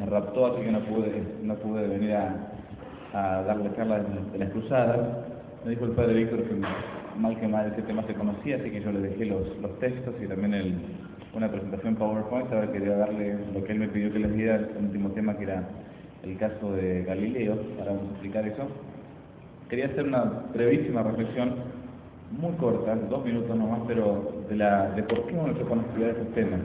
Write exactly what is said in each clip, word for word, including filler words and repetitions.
raptó, así que no pude, no pude venir a, a darle charla de, de las cruzadas. Me dijo el padre Víctor que mal que mal ese tema se conocía, así que yo le dejé los, los textos y también el, una presentación PowerPoint. Ahora quería darle lo que él me pidió que les diera, el último tema, que era el caso de Galileo, para explicar eso. Quería hacer una brevísima reflexión, muy corta, dos minutos nomás, pero de, la, de por qué uno se pone a estudiar esos temas.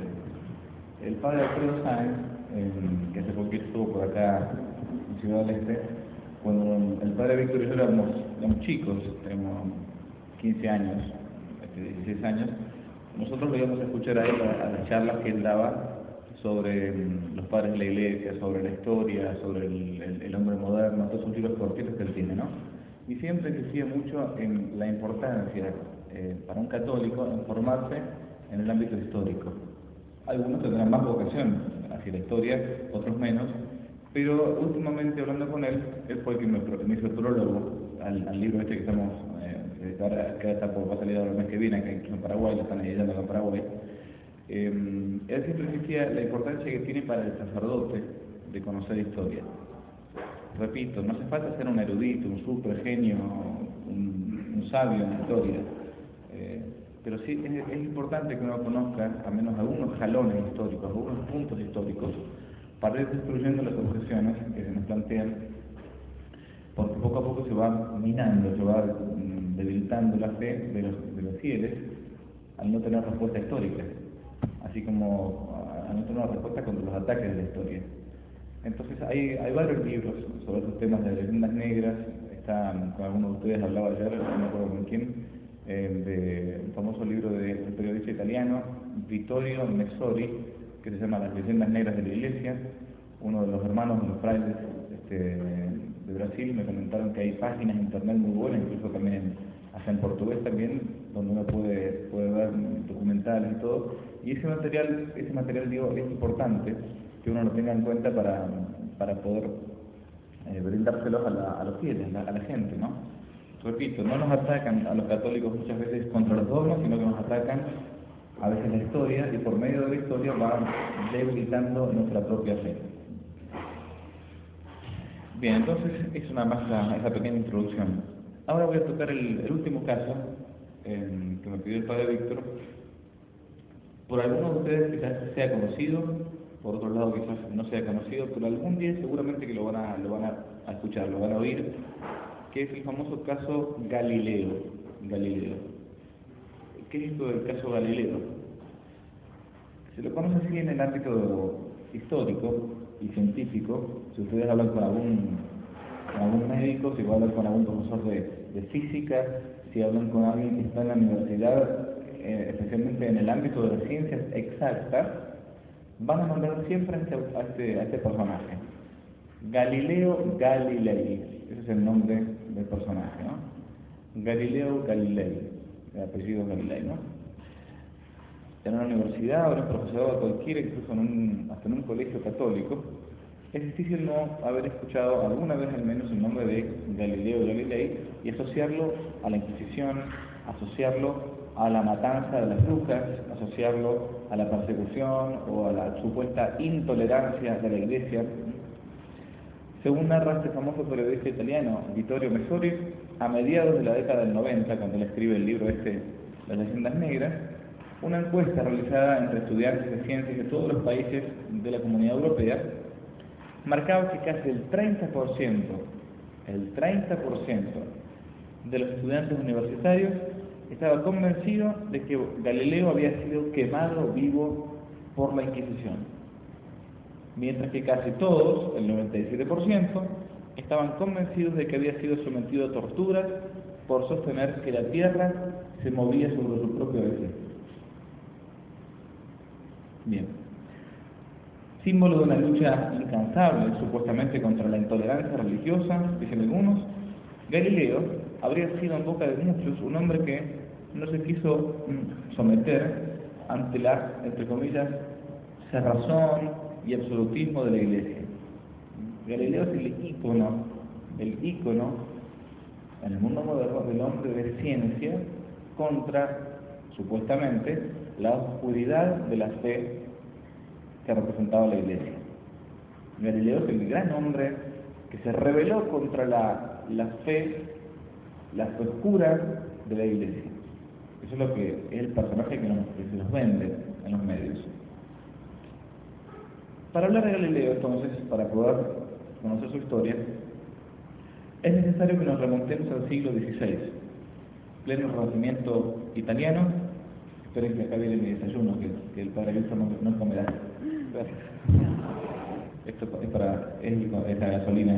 El padre Alfredo Sáenz, eh, que hace poquito estuvo por acá en Ciudad del Este, cuando el padre Víctor y yo éramos, éramos chicos, teníamos quince años, dieciséis años, nosotros lo íbamos a escuchar a él, a, a las charlas que él daba sobre um, los padres de la iglesia, sobre la historia, sobre el, el, el hombre moderno, todos esos libros cortitos que él tiene, ¿no? Y siempre insistía mucho en la importancia eh, para un católico en formarse en el ámbito histórico. Algunos tendrán más vocación hacia la historia, otros menos, pero últimamente hablando con él, él fue el que me, me hizo el prólogo al, al libro este que estamos, eh, que ahora que está por, va a salir ahora el mes que viene, acá en Paraguay, lo están editando acá en Paraguay. Eh, él siempre insistía la importancia que tiene para el sacerdote de conocer historia. Repito, no hace falta ser un erudito, un super genio, un, un sabio en la historia, eh, pero sí es, es importante que uno conozca al menos algunos jalones históricos, algunos puntos históricos, para ir destruyendo las objeciones que se nos plantean, porque poco a poco se va minando, se va mm, debilitando la fe de los, de los fieles al no tener respuesta histórica, así como al no tener una respuesta contra los ataques de la historia. Entonces hay, hay varios libros sobre estos temas de leyendas negras. Está, con algunos de ustedes hablaba ayer, no me acuerdo con quién, eh, de un famoso libro del de periodista italiano Vittorio Messori, que se llama Las leyendas negras de la Iglesia. Uno de los hermanos de los frailes este, de Brasil me comentaron que hay páginas en internet muy buenas, incluso también en, hasta en portugués también, donde uno puede, puede ver documentales y todo. Y ese material, ese material digo, es importante que uno lo tenga en cuenta para, para poder eh, brindárselos a, la, a los fieles, a la, a la gente, ¿no? Repito, no nos atacan a los católicos muchas veces contra los dogmas, sino que nos atacan a veces la historia, y por medio de la historia van debilitando nuestra propia fe. Bien, entonces es una más la, esa pequeña introducción. Ahora voy a tocar el, el último caso eh, que me pidió el padre Víctor. Por algunos de ustedes quizás sea conocido, por otro lado quizás no sea conocido, pero algún día seguramente que lo van a, lo van a, a escuchar, lo van a oír, que es el famoso caso Galileo. Galileo. ¿Qué es esto del caso Galileo? Se lo conoce así en el ámbito histórico y científico. Si ustedes hablan con algún, con algún médico, si hablan con algún profesor de, de física, si hablan con alguien que está en la universidad, eh, especialmente en el ámbito de las ciencias exactas, van a nombrar siempre a este, a este, a este personaje. Galileo Galilei, ese es el nombre del personaje, ¿no? Galileo Galilei, el apellido Galilei, ¿no? En una universidad, o en un profesorado cualquiera, incluso en un, hasta en un colegio católico, es difícil no haber escuchado alguna vez al menos el nombre de Galileo Galilei y asociarlo a la Inquisición, asociarlo a la matanza de las brujas, asociarlo a la persecución o a la supuesta intolerancia de la Iglesia. Según narra este famoso periodista italiano Vittorio Messori, a mediados de la década del noventa, cuando él escribe el libro este, Las leyendas negras, una encuesta realizada entre estudiantes de ciencias de todos los países de la Comunidad Europea marcaba que casi el treinta por ciento, el treinta por ciento de los estudiantes universitarios estaba convencido de que Galileo había sido quemado vivo por la Inquisición, mientras que casi todos, el noventa y siete por ciento, estaban convencidos de que había sido sometido a torturas por sostener que la Tierra se movía sobre su propio eje. Bien. Símbolo de una lucha incansable, supuestamente contra la intolerancia religiosa, dicen algunos, Galileo habría sido en boca de muchos un hombre que no se quiso someter ante la, entre comillas, cerrazón y absolutismo de la Iglesia. Galileo es el ícono, el ícono en el mundo moderno del hombre de ciencia contra, supuestamente, la oscuridad de la fe que representaba la Iglesia. Galileo es el gran hombre que se rebeló contra la, la fe, la fe oscura de la Iglesia. Eso es lo que es el personaje que, nos, que se nos vende en los medios. Para hablar de Galileo, entonces, para poder conocer su historia, es necesario que nos remontemos al siglo dieciséis, pleno Renacimiento italiano. Esperen que acá viene mi desayuno, que, que el padre Víctor no, no comerá. Gracias. Esto es para es, es la gasolina.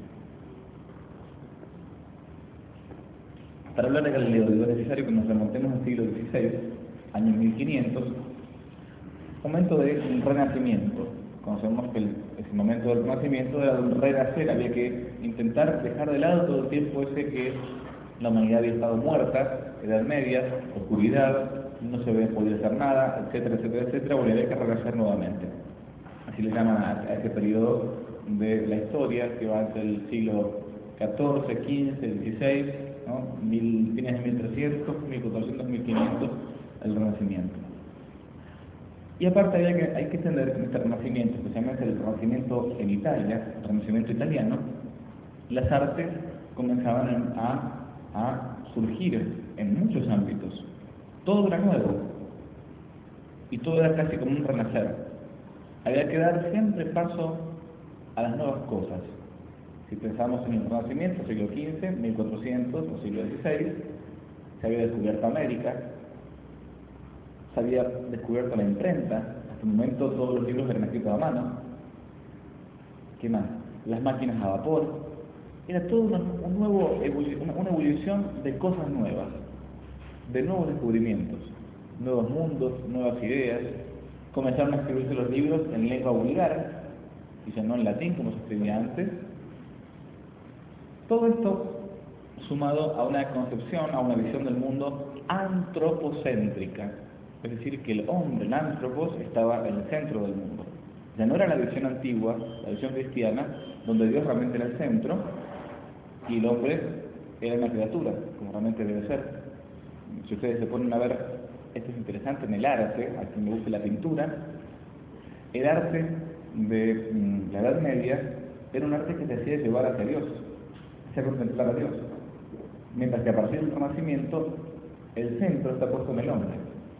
Para hablar de Galileo, digo, es necesario que nos remontemos al siglo dieciséis, año mil quinientos, momento de renacimiento. Conocemos que el, ese momento del renacimiento era de un renacer, había que intentar dejar de lado todo el tiempo ese que la humanidad había estado muerta, Edad Media, oscuridad, no se había podido hacer nada, etcétera, etcétera, etcétera. Bueno, había que renacer nuevamente. Así le llaman a, a ese periodo de la historia que va entre el siglo catorce, quince, dieciséis, ¿no? Mil, fines de mil trescientos, mil cuatrocientos, mil quinientos, el Renacimiento. Y aparte había que, hay que entender que este Renacimiento, especialmente el Renacimiento en Italia, el Renacimiento italiano, las artes comenzaban a, a surgir en muchos ámbitos. Todo era nuevo y todo era casi como un renacer. Había que dar siempre paso a las nuevas cosas. Si pensamos en el Renacimiento, siglo quince, mil cuatrocientos o siglo dieciséis, se había descubierto América, se había descubierto la imprenta. Hasta el momento todos los libros eran escritos a mano. ¿Qué más? Las máquinas a vapor. Era todo una, un nuevo, una, una evolución de cosas nuevas, de nuevos descubrimientos, nuevos mundos, nuevas ideas. Comenzaron a escribirse los libros en lengua vulgar, y ya no en latín como se escribía antes. Todo esto sumado a una concepción, a una visión del mundo antropocéntrica. Es decir, que el hombre, el antropos, estaba en el centro del mundo. Ya no era la visión antigua, la visión cristiana, donde Dios realmente era el centro y el hombre era una criatura, como realmente debe ser. Si ustedes se ponen a ver, esto es interesante en el arte, a quien me gusta la pintura, el arte de mm, la Edad Media era un arte que te hacía llevar hacia Dios, hacía contemplar a Dios. Mientras que a partir del Renacimiento, el centro está puesto en el hombre.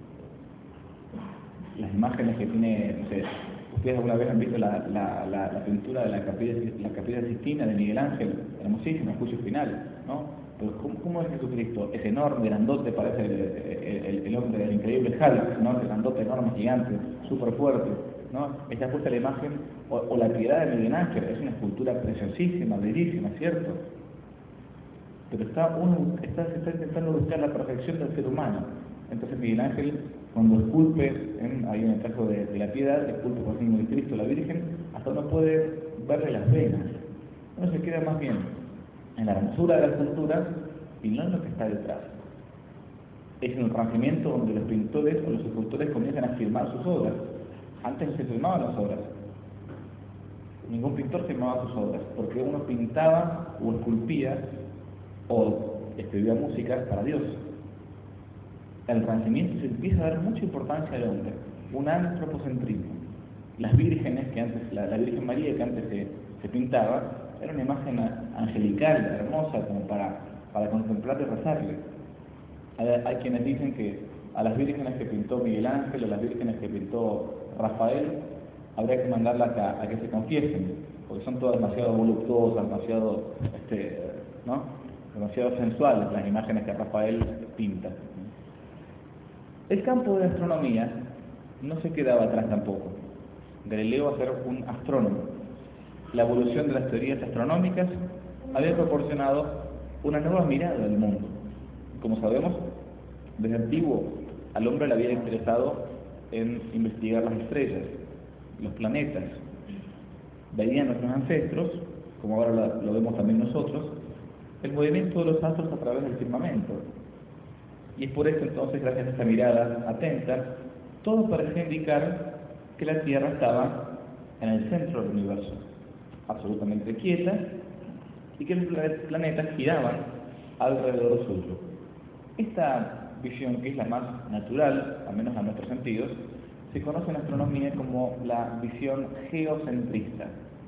Las imágenes que tiene, no sé, ustedes alguna vez han visto la, la, la, la pintura de la capilla, la capilla Sistina de Miguel Ángel, hermosísima, juicio final, ¿no? Pero ¿cómo, cómo es Jesucristo? Es enorme, grandote, parece el, el, el, el hombre del increíble Hulk, ¿no? El grandote, enorme, gigante, súper fuerte, ¿no? Está puesta la imagen, o, o la piedad de Miguel Ángel, es una escultura preciosísima, bellísima, ¿cierto? Pero está uno, está, se está intentando buscar la perfección del ser humano. Entonces Miguel Ángel, cuando esculpe, en, ahí en el caso de, de la piedad, esculpe por signo de Cristo, la Virgen, hasta uno puede verle las venas. Uno se queda más bien en la hermosura de la escultura y no en lo que está detrás. Es en el Renacimiento donde los pintores o los escultores comienzan a firmar sus obras. Antes no se firmaban las obras. Ningún pintor firmaba sus obras, porque uno pintaba o esculpía o escribía música para Dios. El Renacimiento se empieza a dar mucha importancia al hombre, un antropocentrismo. Las vírgenes, que antes, la, la Virgen María que antes se, se pintaba, era una imagen angelical, hermosa, como para, para contemplar y rezarle. Hay, hay quienes dicen que a las vírgenes que pintó Miguel Ángel, o las vírgenes que pintó Rafael, habría que mandarlas a, a que se confiesen, porque son todas demasiado voluptuosas, demasiado, este, ¿no? demasiado sensuales las imágenes que Rafael pinta. El campo de la astronomía no se quedaba atrás tampoco. Galileo va a ser un astrónomo. La evolución de las teorías astronómicas había proporcionado una nueva mirada del mundo. Como sabemos, desde antiguo al hombre le había interesado en investigar las estrellas, los planetas. Veían nuestros ancestros, como ahora lo, lo vemos también nosotros, el movimiento de los astros a través del firmamento. Y es por eso entonces, gracias a esta mirada atenta, todo parecía indicar que la Tierra estaba en el centro del universo, absolutamente quieta, y que los planetas giraban alrededor suyo. Esta visión, que es la más natural, al menos a nuestros sentidos, se conoce en astronomía como la visión geocentrista.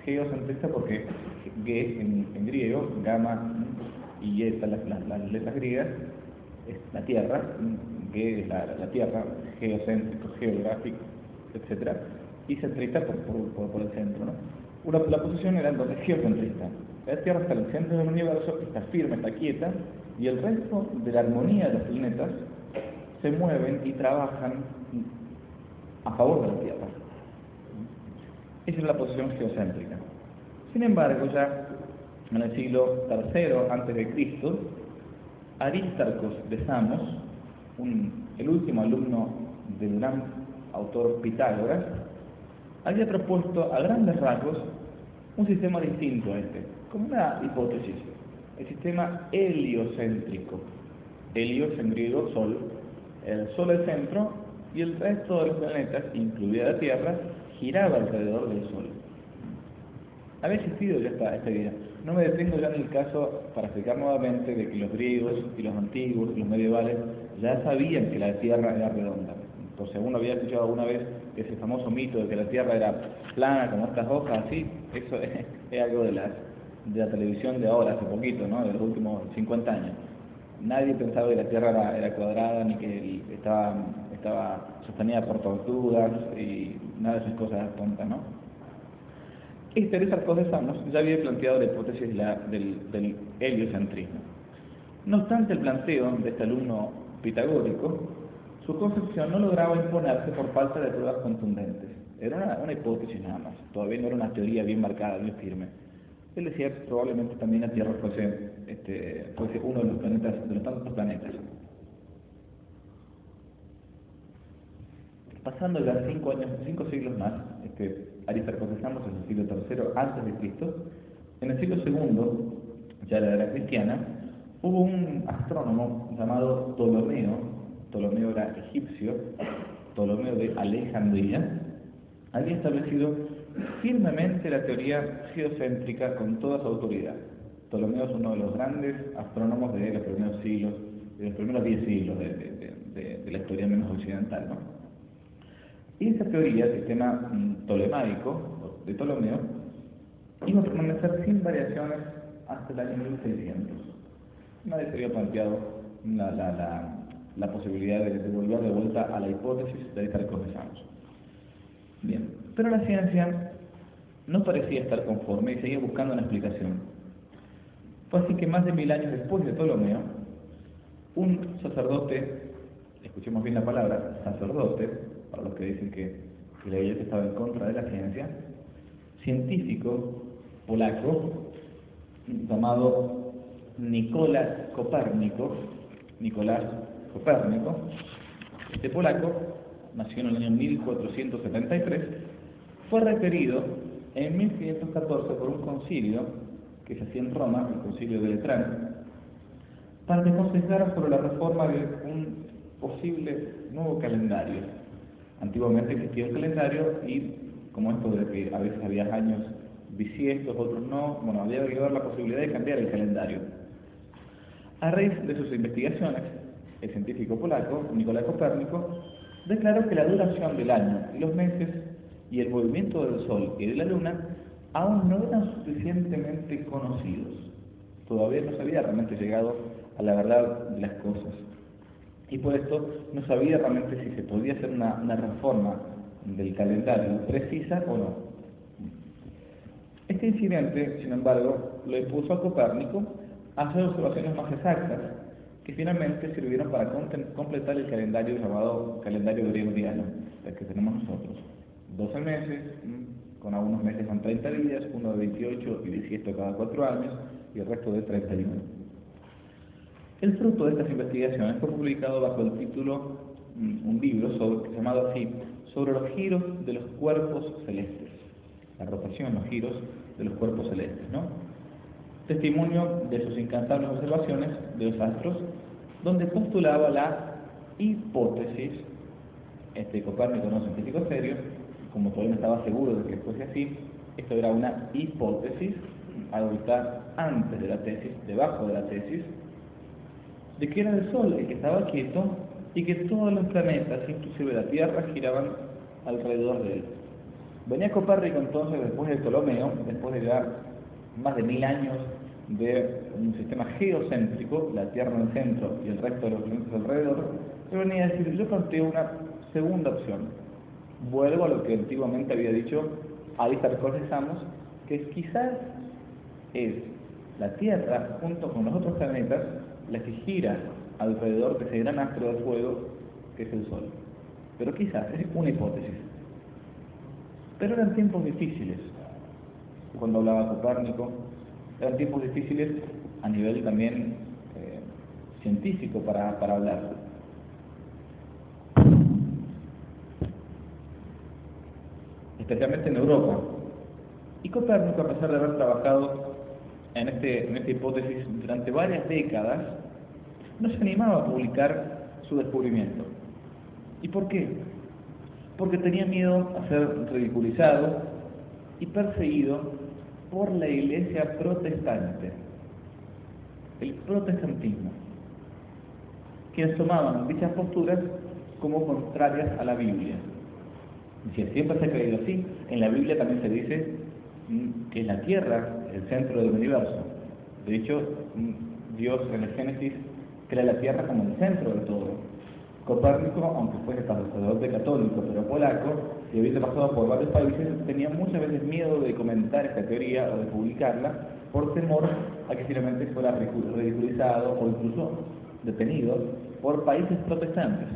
geocentrista porque ge en, en griego, gamma y eta, las, las, las letras griegas, es la Tierra, ge es la, la Tierra, geocéntrico, geográfico, etcétera, y centrista por, por, por, por el centro, ¿no? Una, la posición era entonces geocentrista. La Tierra está en el centro del universo, está firme, está quieta, y el resto de la armonía de los planetas se mueven y trabajan a favor de la Tierra. Esa es la posición geocéntrica. Sin embargo, ya en el siglo tercero antes de Cristo, Aristarcos de Samos, un, el último alumno del gran autor Pitágoras, había propuesto a grandes rasgos un sistema distinto a este, como una hipótesis, el sistema heliocéntrico. Helios en griego, sol, el sol al centro y el resto de los planetas, incluida la Tierra, giraba alrededor del sol. Había existido ya esta, esta idea. No me detengo ya en el caso para explicar nuevamente de que los griegos y los antiguos, los medievales, ya sabían que la Tierra era redonda. Entonces, uno había escuchado alguna vez ese famoso mito de que la Tierra era plana, como estas hojas, así. Eso es, es algo de la, de la televisión de ahora, hace poquito, ¿no? De los últimos cincuenta años. Nadie pensaba que la Tierra era, era cuadrada, ni que estaba, estaba sostenida por tortugas, y nada de esas cosas tontas, ¿no? Este Aristarcos de Samos ya había planteado la hipótesis de la, del, del heliocentrismo. No obstante el planteo de este alumno pitagórico, su concepción no lograba imponerse por falta de pruebas contundentes. Era una, una hipótesis nada más, todavía no era una teoría bien marcada, bien firme. Él decía que probablemente también la Tierra fuese, este, fuese uno de los planetas, de los tantos planetas. Pasando ya cinco años, cinco siglos más, este, Aristarcos de Samos en el siglo tercero antes de Cristo, en el siglo segundo, ya la era cristiana, hubo un astrónomo llamado Ptolomeo. Ptolomeo era egipcio, Ptolomeo de Alejandría, había establecido firmemente la teoría geocéntrica con toda su autoridad. Ptolomeo es uno de los grandes astrónomos de los primeros siglos, de los primeros diez siglos de, de, de, de la historia menos occidental, ¿no? Y esa teoría, el sistema tolemaico de Ptolomeo, iba a permanecer sin variaciones hasta el año mil seiscientos. Nadie se había planteado la, la, la, la posibilidad de, de volver de vuelta a la hipótesis de Aristarcos de Samos. Bien, pero la ciencia no parecía estar conforme y seguía buscando una explicación. Fue así que más de mil años después de Ptolomeo, un sacerdote, escuchemos bien la palabra, sacerdote, para los que dicen que, que la Iglesia estaba en contra de la ciencia, científico polaco, llamado Nicolás Copérnico, Nicolás Copérnico, este polaco, nació en el año mil cuatrocientos setenta y tres, fue requerido en mil quinientos catorce por un concilio que se hacía en Roma, el concilio de Letrán, para que aconsejara sobre la reforma de un posible nuevo calendario. Antiguamente existía el calendario y, como esto de que a veces había años bisiestos, otros no, bueno, había que dar la posibilidad de cambiar el calendario. A raíz de sus investigaciones, el científico polaco, Nicolás Copérnico, declaró que la duración del año y los meses y el movimiento del Sol y de la Luna aún no eran suficientemente conocidos. Todavía no se había realmente llegado a la verdad de las cosas. Y por esto no sabía realmente si se podía hacer una, una reforma del calendario precisa o no. Este incidente, sin embargo, lo impuso a Copérnico a hacer observaciones más exactas, que finalmente sirvieron para completar el calendario llamado calendario gregoriano, el que tenemos nosotros. doce meses, con algunos meses son treinta días, uno de veintiocho y diecisiete cada cuatro años, y el resto de treinta y uno. El fruto de estas investigaciones fue publicado bajo el título, un libro sobre, llamado así, sobre los giros de los cuerpos celestes, la rotación, los giros de los cuerpos celestes, ¿no? Testimonio de sus incansables observaciones de los astros, donde postulaba la hipótesis, este Copérnico no científico serio, como todavía no estaba seguro de que fuese así, esto era una hipótesis, algo que está antes de la tesis, debajo de la tesis, de que era el Sol el que estaba quieto y que todos los planetas, inclusive la Tierra, giraban alrededor de él. Venía Copérnico entonces después de Ptolomeo, después de ya más de mil años de un sistema geocéntrico, la Tierra en el centro y el resto de los planetas alrededor, yo venía a decir, yo planteo una segunda opción. Vuelvo a lo que antiguamente había dicho Aristarco de Samos, que quizás es la Tierra, junto con los otros planetas, la que gira alrededor de ese gran astro de fuego que es el Sol. Pero quizás, es una hipótesis. Pero eran tiempos difíciles, cuando hablaba Copérnico, eran tiempos difíciles a nivel también eh, científico para, para hablar. Especialmente en Europa. Y Copérnico, a pesar de haber trabajado en, este, en esta hipótesis durante varias décadas, no se animaba a publicar su descubrimiento. ¿Y por qué? Porque tenía miedo a ser ridiculizado y perseguido por la iglesia protestante, el protestantismo, quienes tomaban dichas posturas como contrarias a la Biblia. Si siempre se ha creído así, en la Biblia también se dice que es la Tierra el centro del universo. De hecho, Dios en el Génesis crea la Tierra como el centro de todo. Copérnico, aunque fuese sacerdote católico pero polaco, y habiendo pasado por varios países, tenía muchas veces miedo de comentar esta teoría o de publicarla por temor a que finalmente fuera ridiculizado o incluso detenido por países protestantes.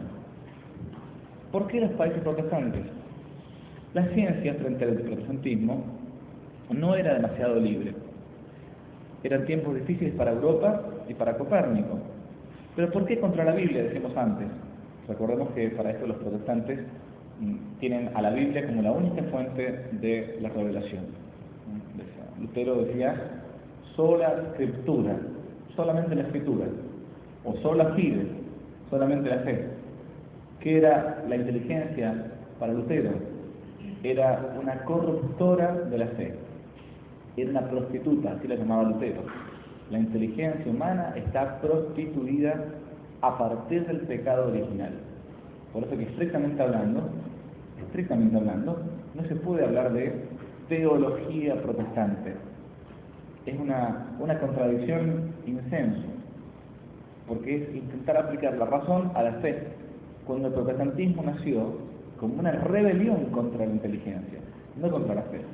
¿Por qué los países protestantes? La ciencia frente al protestantismo no era demasiado libre. Eran tiempos difíciles para Europa y para Copérnico. ¿Pero por qué contra la Biblia, decíamos antes? Recordemos que para esto los protestantes tienen a la Biblia como la única fuente de la revelación. Lutero decía, sola escritura, solamente la escritura, o sola fide, solamente la fe. ¿Qué era la inteligencia para Lutero? Era una corruptora de la fe, era una prostituta, así la llamaba Lutero. La inteligencia humana está prostituida a partir del pecado original. Por eso que estrictamente hablando, estrictamente hablando, no se puede hablar de teología protestante. Es una, una contradicción insenso, porque es intentar aplicar la razón a la fe, cuando el protestantismo nació como una rebelión contra la inteligencia, no contra la fe.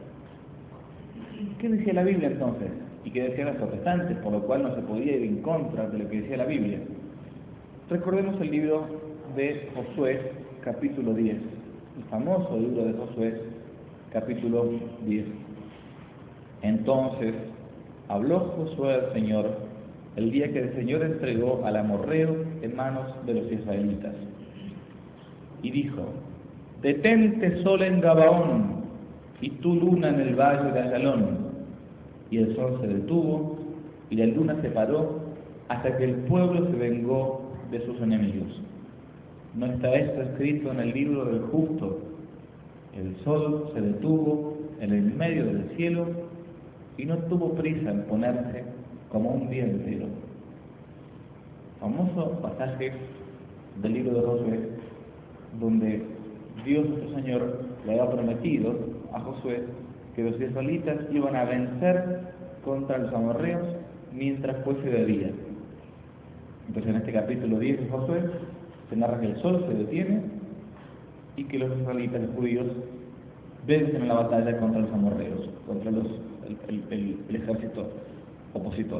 ¿Qué decía la Biblia entonces? Y qué decían los protestantes, por lo cual no se podía ir en contra de lo que decía la Biblia. Recordemos el libro de Josué, capítulo diez, el famoso libro de Josué, capítulo diez. Entonces habló Josué al Señor el día que el Señor entregó al amorreo en manos de los israelitas. Y dijo, detente sol en Gabaón, y tu luna en el valle de Ayalón. Y el sol se detuvo, y la luna se paró, hasta que el pueblo se vengó de sus enemigos. ¿No está esto escrito en el libro del justo? El sol se detuvo en el medio del cielo, y no tuvo prisa en ponerse como un día entero. Famoso pasaje del libro de Josué, donde Dios nuestro Señor le había prometido a Josué que los israelitas iban a vencer contra los amorreos mientras fuese de día. Entonces en este capítulo diez de Josué se narra que el sol se detiene y que los israelitas, los judíos, vencen en la batalla contra los amorreos, contra los, el, el, el, el ejército opositor.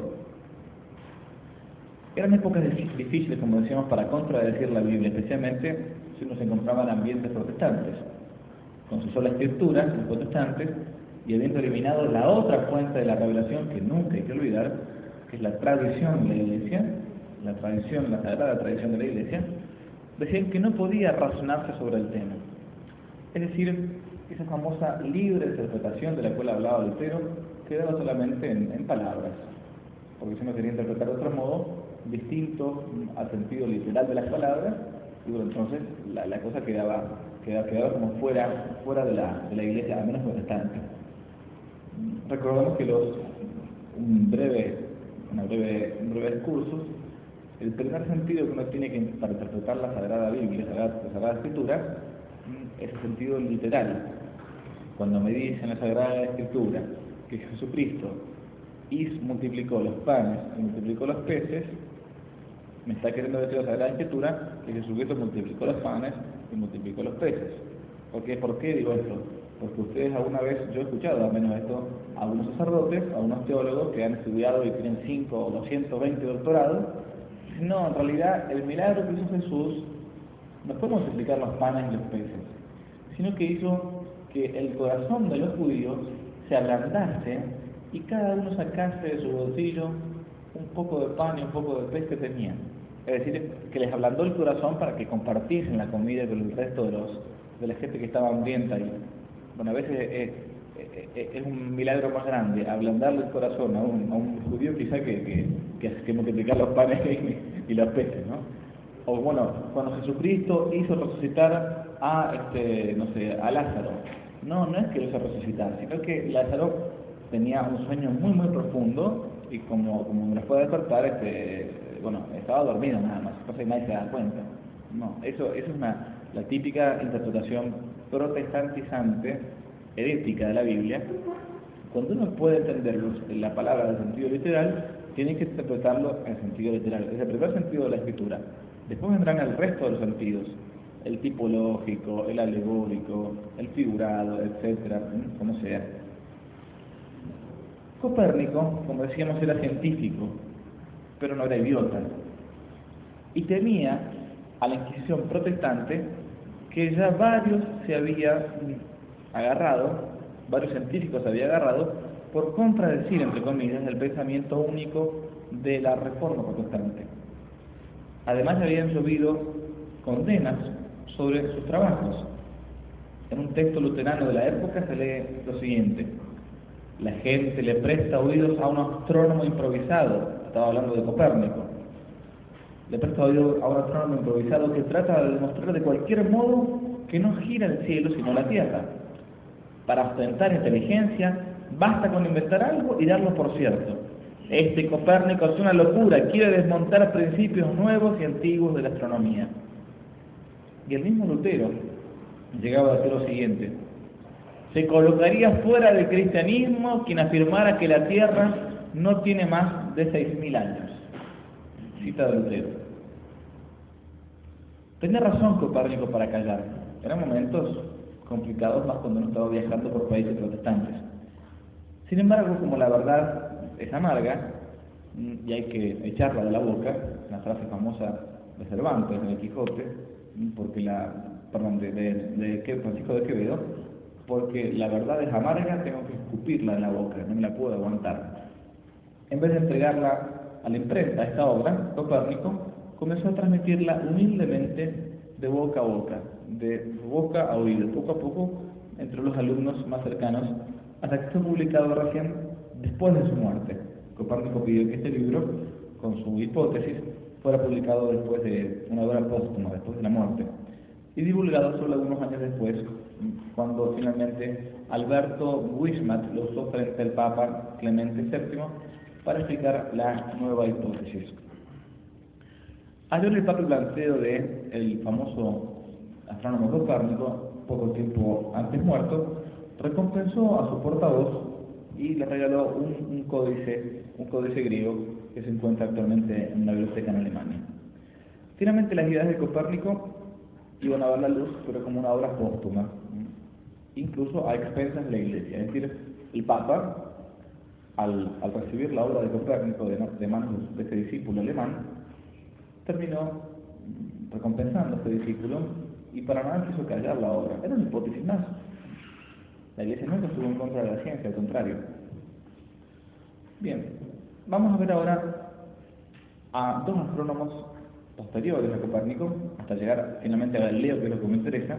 Eran épocas difíciles, como decíamos, para contradecir la Biblia, especialmente si uno se encontraba en ambientes protestantes, con su sola escritura, los protestantes, y habiendo eliminado la otra fuente de la revelación que nunca hay que olvidar, que es la tradición de la Iglesia, la tradición, la sagrada tradición de la Iglesia, decían que no podía razonarse sobre el tema. Es decir, esa famosa libre interpretación de la cual hablaba Lutero quedaba solamente en, en palabras, porque si uno quería interpretar de otro modo, distinto al sentido literal de las palabras, y bueno, entonces la, la cosa quedaba, quedaba, quedaba como fuera, fuera de, la, de la Iglesia, al menos protestante. Recordemos que los, un breve, una breve, un breve excursus, el primer sentido que uno tiene que para interpretar la Sagrada Biblia, la Sagrada, la Sagrada Escritura, es el sentido literal. cuando me dice en la Sagrada Escritura que Jesucristo hizo, multiplicó los panes y multiplicó los peces, me está queriendo decir la Sagrada Escritura que Jesucristo multiplicó los panes y multiplicó los peces. ¿Por qué? ¿Por qué digo esto? Porque ustedes alguna vez, yo he escuchado al menos esto, a algunos sacerdotes, a unos teólogos que han estudiado y tienen cinco o doscientos veinte doctorados, no, en realidad el milagro que hizo Jesús no fue multiplicar los panes y los peces, sino que hizo que el corazón de los judíos se ablandase y cada uno sacase de su bolsillo un poco de pan y un poco de pez que tenían. Es decir, que les ablandó el corazón para que compartiesen la comida con el resto de los de la gente que estaba hambrienta ahí. Bueno, a veces es, es, es un milagro más grande, ablandarle el corazón a un, a un judío quizá que, que, que, que multiplicar los panes y, y los peces, ¿no? O bueno, cuando Jesucristo hizo resucitar a, este, no sé, a Lázaro, no, no es que lo hizo resucitar, sino que Lázaro tenía un sueño muy, muy profundo y como, como me lo puede despertar, este, bueno, estaba dormido nada más, cosa que nadie se da cuenta. No, eso, eso es una, la típica interpretación protestantizante, herética de la Biblia. Cuando uno puede entender la palabra en el sentido literal, tiene que interpretarlo en sentido literal. Es el primer sentido de la Escritura. Después vendrán el resto de los sentidos, el tipológico, el alegórico, el figurado, etcétera, como sea. Copérnico, como decíamos, era científico, pero no era idiota. Y temía a la Inquisición protestante que ya varios se había agarrado, varios científicos se había agarrado por contradecir, entre comillas, el pensamiento único de la Reforma protestante. Además, le habían llovido condenas sobre sus trabajos. En un texto luterano de la época se lee lo siguiente: la gente le presta oídos a un astrónomo improvisado, estaba hablando de Copérnico, le presta oídos a un astrónomo improvisado que trata de demostrar de cualquier modo que no gira el cielo sino la tierra. Para ostentar inteligencia, basta con inventar algo y darlo por cierto. Este Copérnico es una locura, quiere desmontar principios nuevos y antiguos de la astronomía. Y el mismo Lutero llegaba a decir lo siguiente: se colocaría fuera del cristianismo quien afirmara que la Tierra no tiene más de seis mil años. Cita de Lutero. Tenía razón Copérnico para callar. Eran momentos complicados, más cuando uno estaba viajando por países protestantes. Sin embargo, como la verdad es amarga y hay que echarla de la boca, la frase famosa de Cervantes en el Quijote, porque la, perdón, de, de, de Francisco de Quevedo, porque la verdad es amarga, tengo que escupirla en la boca, no me la puedo aguantar. En vez de entregarla a la imprenta, esta obra, Copérnico comenzó a transmitirla humildemente de boca a boca, de boca a oído, poco a poco, entre los alumnos más cercanos, hasta que fue publicado recién después de su muerte. Copérnico pidió que este libro, con su hipótesis, fuera publicado después de una obra póstuma, después de la muerte, y divulgado solo algunos años después, cuando finalmente Alberto Wismat lo usó frente al Papa Clemente séptimo para explicar la nueva hipótesis. Al ver el papel planteo de el famoso astrónomo Copérnico, poco tiempo antes muerto, recompensó a su portavoz y le regaló un, un códice, un códice griego que se encuentra actualmente en una biblioteca en Alemania. Finalmente, las ideas de Copérnico iban a ver la luz, pero como una obra póstuma, incluso a expensas de la Iglesia. Es decir, el Papa, al, al recibir la obra de Copérnico de, de manos de ese discípulo alemán, terminó recompensando a este discípulo y para nada quiso callar la obra. Era una hipótesis más. La Iglesia nunca estuvo en contra de la ciencia, al contrario. Bien, vamos a ver ahora a dos astrónomos posteriores a Copérnico, hasta llegar finalmente a Galileo, que es lo que me interesa.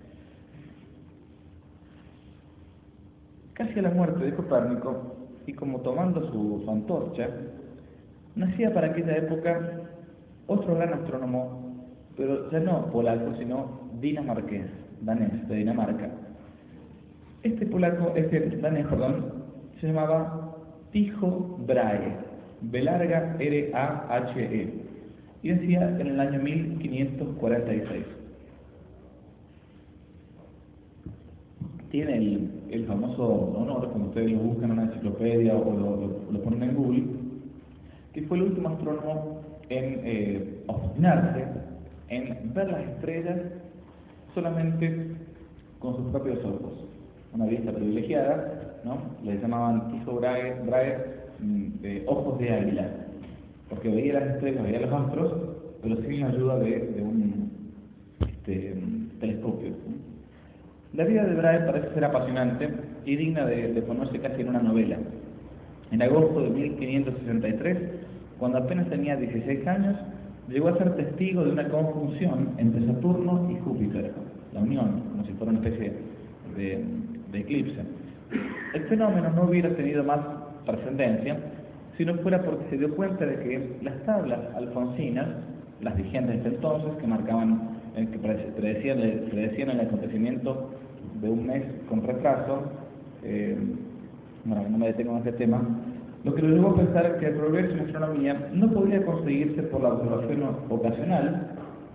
Casi a la muerte de Copérnico, y como tomando su, su antorcha, nacía para aquella época otro gran astrónomo, pero ya no polaco, sino dinamarqués, danés, de Dinamarca. Este polaco, este danés, perdón, se llamaba Tycho Brahe, B larga R A H E, y decía en el año mil quinientos cuarenta y seis. tiene el, el famoso honor, cuando ustedes lo buscan en una enciclopedia o lo, lo, lo ponen en Google, que fue el último astrónomo en eh, obstinarse en ver las estrellas solamente con sus propios ojos. Una vista privilegiada, ¿no? Le llamaban Tycho Brahe, Brahe de ojos de águila, porque veía las estrellas, veía los astros, pero sin la ayuda de, de un este, telescopio. La vida de Brahe parece ser apasionante y digna de, de ponerse casi en una novela. En agosto de mil quinientos sesenta y tres, cuando apenas tenía dieciséis años, llegó a ser testigo de una conjunción entre Saturno y Júpiter, la unión, como si fuera una especie de, de eclipse. El fenómeno no hubiera tenido más trascendencia si no fuera porque se dio cuenta de que las tablas alfonsinas, las vigentes de entonces, que marcaban, eh, que predecían, predecían el acontecimiento de un mes con retraso, eh, bueno, no me detengo en este tema, lo que lo llevó a pensar que el progreso en astronomía no podría conseguirse por la observación ocasional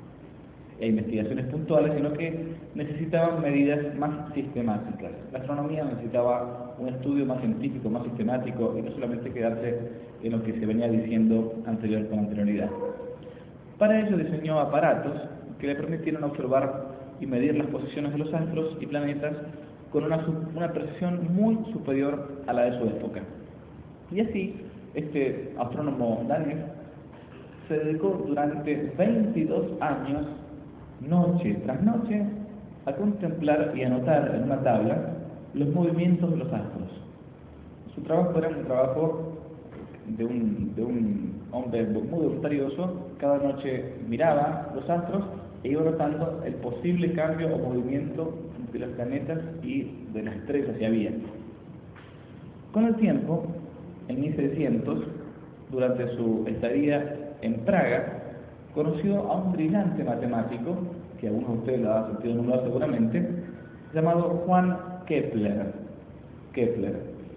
e investigaciones puntuales, sino que necesitaban medidas más sistemáticas. La astronomía necesitaba un estudio más científico, más sistemático, y no solamente quedarse en lo que se venía diciendo anterior con anterioridad. Para ello diseñó aparatos que le permitieron observar y medir las posiciones de los astros y planetas con una, una precisión muy superior a la de su época. Y así, este astrónomo danés se dedicó durante veintidós años, noche tras noche, a contemplar y anotar en una tabla los movimientos de los astros. Su trabajo era un trabajo de un, de un hombre muy voluntarioso. Cada noche miraba los astros e iba notando el posible cambio o movimiento de los planetas y de las estrellas que había. Con el tiempo, en mil seiscientos, durante su estadía en Praga, conoció a un brillante matemático, que algunos de ustedes lo han sentido nombrar seguramente, llamado Juan Kepler, Kepler,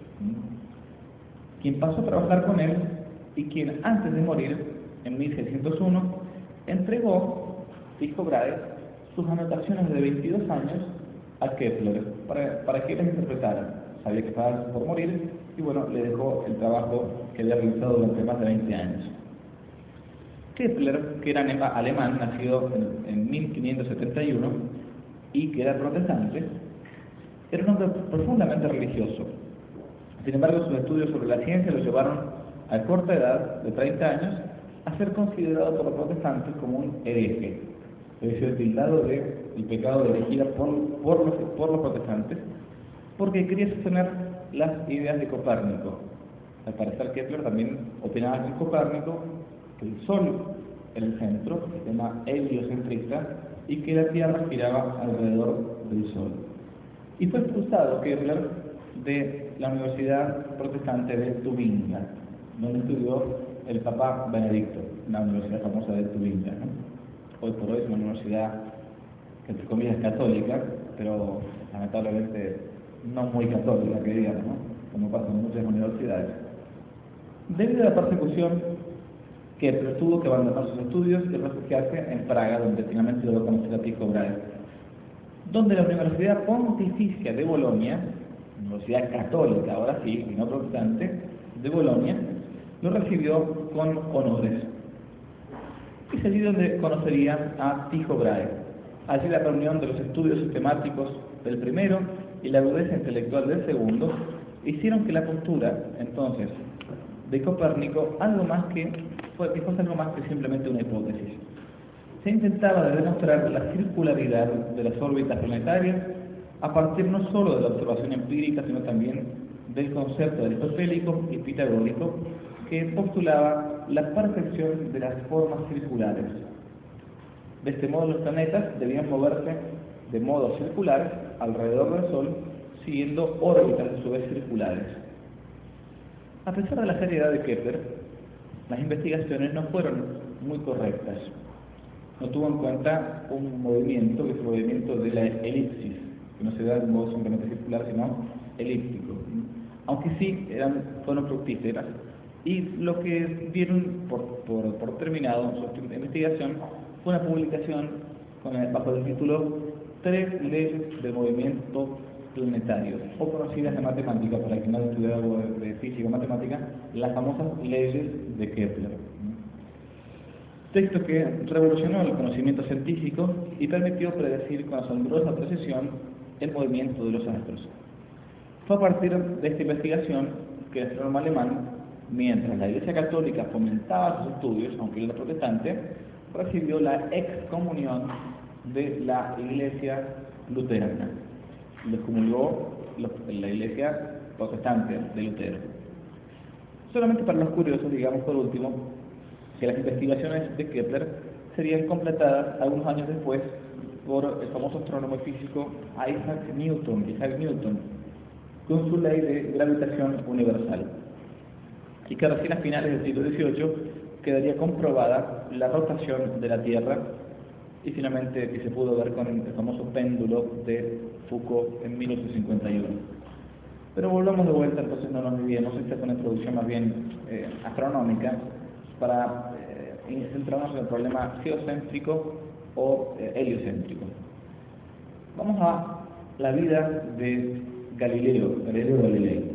quien pasó a trabajar con él y quien antes de morir, en mil seiscientos uno, entregó, Tycho Brahe, sus anotaciones de veintidós años a Kepler, para, para que él las interpretara. Sabía que estaba por morir, y bueno, le dejó el trabajo que había realizado durante más de veinte años. Kepler, que era alemán, nacido en, en mil quinientos setenta y uno, y que era protestante, era un hombre profundamente religioso. Sin embargo, sus estudios sobre la ciencia lo llevaron a corta edad, de treinta años, a ser considerado por los protestantes como un hereje, es decir, tildado de el pecado de herejía por, por, los, por los protestantes, porque quería sostener las ideas de Copérnico. Al parecer, Kepler también opinaba con Copérnico que el Sol era el centro, el sistema heliocentrista, y que la Tierra giraba alrededor del Sol. Y fue expulsado Kepler de la Universidad Protestante de Tubinga, donde estudió el Papa Benedicto, una universidad famosa de Tubinga, ¿no? Hoy por hoy es una universidad que entre comillas es católica, pero lamentablemente no muy católica, que digamos, ¿no? Como pasa en muchas universidades. Debido a la persecución, Kepler tuvo que abandonar sus estudios y refugiarse en Praga, donde finalmente logró conocer a Tycho Brahe, donde la Universidad Pontificia de Bolonia, universidad católica, ahora sí, y no protestante, de Bolonia, lo recibió con honores. Y es allí donde conocería a Tycho Brahe. Allí la reunión de los estudios sistemáticos del primero y la agudeza intelectual del segundo hicieron que la postura, entonces, de Copérnico algo más que, fue, que fuese algo más que simplemente una hipótesis. Se intentaba de demostrar la circularidad de las órbitas planetarias a partir no solo de la observación empírica, sino también del concepto aristotélico y pitagórico que postulaba la perfección de las formas circulares. De este modo, los planetas debían moverse de modo circular alrededor del Sol, siguiendo órbitas a su vez circulares. A pesar de la seriedad de Kepler, las investigaciones no fueron muy correctas. No tuvo en cuenta un movimiento, que es el movimiento de la elipsis, que no se da de modo simplemente circular, sino elíptico. Aunque sí eran, fueron fructíferas, y lo que dieron por, por, por terminado su investigación fue una publicación con el, bajo el título Tres leyes del movimiento planetarios, o conocidas en matemática, para quien no haya estudiado algo de, de física o matemática, las famosas leyes de Kepler. Texto que revolucionó el conocimiento científico y permitió predecir con asombrosa precisión el movimiento de los astros. Fue a partir de esta investigación que el astrónomo alemán, mientras la Iglesia Católica fomentaba sus estudios, aunque él era protestante, recibió la excomunión de la Iglesia luterana. Lo excomulgó la Iglesia protestante de Lutero. Solamente para los curiosos, digamos por último, que las investigaciones de Kepler serían completadas algunos años después por el famoso astrónomo y físico Isaac Newton, Isaac Newton, con su ley de gravitación universal, y que recién a finales del siglo dieciocho quedaría comprobada la rotación de la Tierra, y finalmente que se pudo ver con el famoso péndulo de Foucault en mil ochocientos cincuenta y uno. Pero volvamos de vuelta, entonces no nos dividimos, esta es una introducción más bien eh, astronómica, para eh, centrarnos en el problema geocéntrico o eh, heliocéntrico. Vamos a la vida de Galileo, Galileo Galilei.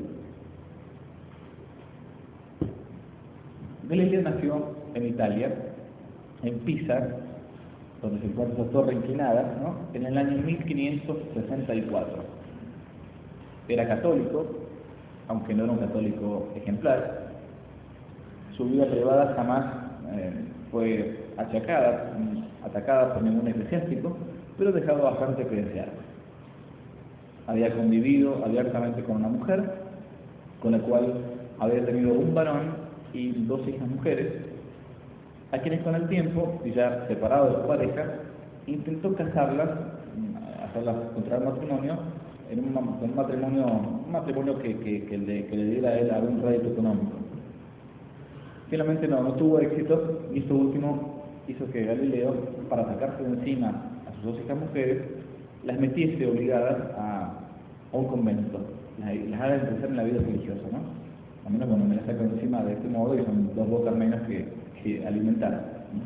Galileo nació en Italia, en Pisa, donde se encuentra su torre inclinada, ¿no?, en el año mil quinientos sesenta y cuatro. Era católico, aunque no era un católico ejemplar. Su vida privada jamás eh, fue achacada, atacada por ningún eclesiástico, pero dejado bastante que desear. Había convivido abiertamente con una mujer, con la cual había tenido un varón y dos hijas mujeres, a quienes con el tiempo, y ya separado de su pareja, intentó casarlas, hacerlas contraer matrimonio, en un, un matrimonio, un matrimonio que, que, que, le, que le diera a él algún rédito económico. Finalmente no, no tuvo éxito, y esto último hizo que Galileo, para sacarse de encima a sus dos hijas mujeres, las metiese obligadas a, a un convento, las, las haga empezar en la vida religiosa, ¿no? A menos cuando me las saco de encima de este modo, y son dos bocas menos que, que alimentar, ¿no?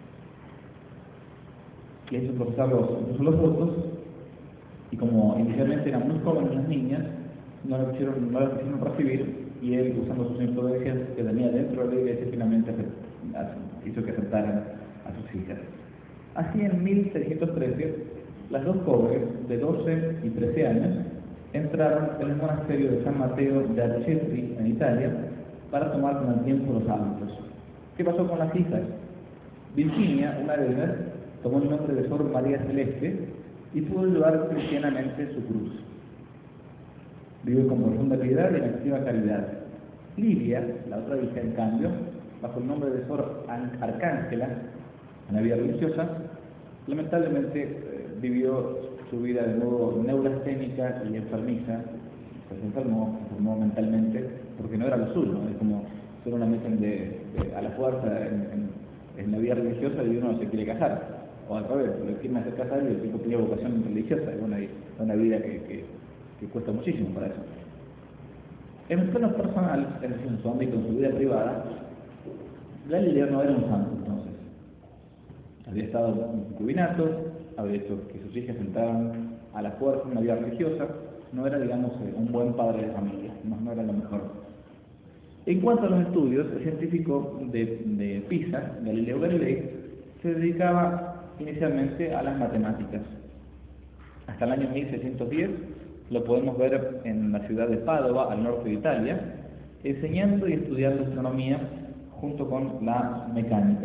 Y hizo profesar los, los votos, y como inicialmente eran muy jóvenes las niñas, no las quisieron, no las quisieron recibir, y él, usando sus influencias que tenía dentro de la iglesia, finalmente hizo que aceptaran a sus hijas. Así, en mil seiscientos trece, las dos jóvenes de doce y trece años entraron en el monasterio de San Mateo de Arcetri, en Italia, para tomar con el tiempo los hábitos. ¿Qué pasó con las hijas? Virginia, una de ellas, tomó el nombre de Sor María Celeste y pudo llevar cristianamente su cruz. Vive con profunda piedad y en activa caridad. Livia, la otra hija, en cambio, bajo el nombre de Sor Arcángela, una vida religiosa, lamentablemente eh, vivió su vida de modo neurasténica y enfermiza. Pues se enfermó, se enfermó mentalmente, porque no era lo suyo, ¿no? Es como solo la meten de, de, a la fuerza en, en, en la vida religiosa y uno se quiere casar, o al revés, lo quieren hacer casar y el tipo tiene vocación religiosa, es una, una vida que, que, que cuesta muchísimo para eso. En el plano personal, es decir, en su ámbito, en su vida privada, Galileo no era un santo entonces. Había estado en concubinato, había hecho que sus hijas entraran a la fuerza en una vida religiosa, no era, digamos, un buen padre de familia, no, no era lo mejor. En cuanto a los estudios, el científico de, de Pisa, Galileo Galilei, se dedicaba inicialmente a las matemáticas. Hasta el año mil seiscientos diez lo podemos ver en la ciudad de Padova, al norte de Italia, enseñando y estudiando astronomía junto con la mecánica.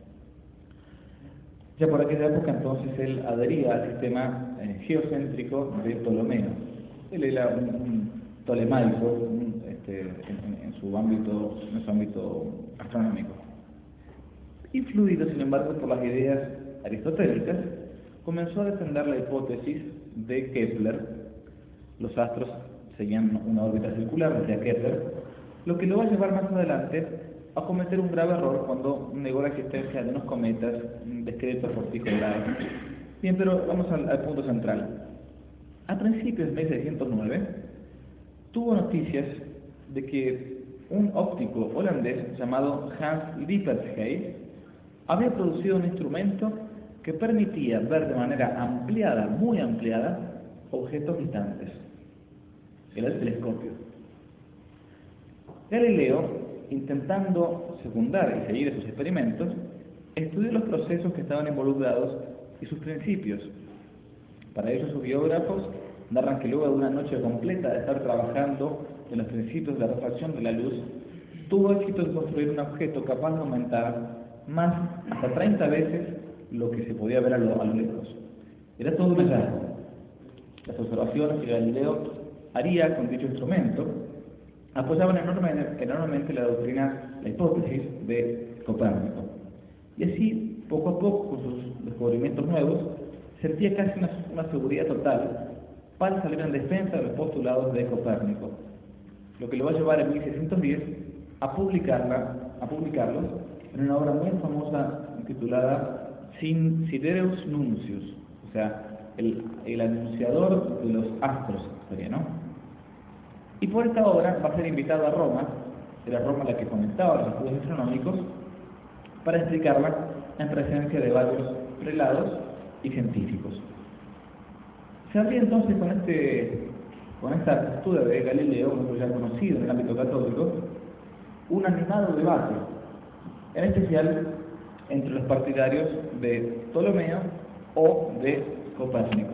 Ya por aquella época entonces él adhería al sistema eh, geocéntrico de Ptolomeo. Él era un, un tolemaico un, este, en, en, su ámbito, en su ámbito astronómico. Influido, sin embargo, por las ideas aristotélicas, comenzó a defender la hipótesis de Kepler. Los astros seguían una órbita circular, decía Kepler, lo que lo va a llevar más adelante a cometer un grave error cuando negó la existencia de unos cometas descritos por Tycho Brahe. Bien, pero vamos al, al punto central. A principios de mil seiscientos nueve, tuvo noticias de que un óptico holandés llamado Hans Lippershey había producido un instrumento que permitía ver de manera ampliada, muy ampliada, objetos distantes. era el telescopio. Galileo, intentando secundar y seguir sus experimentos, estudió los procesos que estaban involucrados y sus principios. Para ello, sus biógrafos narran que luego de una noche completa de estar trabajando en los principios de la refracción de la luz, tuvo éxito en construir un objeto capaz de aumentar más hasta treinta veces lo que se podía ver a lo, a lo lejos. Era todo un hallazgo. Las observaciones que Galileo haría con dicho instrumento apoyaban enormemente, enormemente la doctrina, la hipótesis de Copérnico. Y así, poco a poco, con sus descubrimientos nuevos, sentía casi una, una seguridad total para salir en defensa de los postulados de Copérnico, lo que lo va a llevar en mil seiscientos diez a, publicarla, a publicarlos en una obra muy famosa titulada Sidereus Nuncius, o sea, el, el anunciador de los astros, sería, ¿no? Y por esta obra va a ser invitado a Roma, era Roma la que comentaba los estudios astronómicos, para explicarla en presencia de varios prelados y científicos. Se abría entonces con, este, con esta postura de Galileo, muy ya conocido en el ámbito católico, un animado debate, en especial entre los partidarios de Ptolomeo o de Copérnico.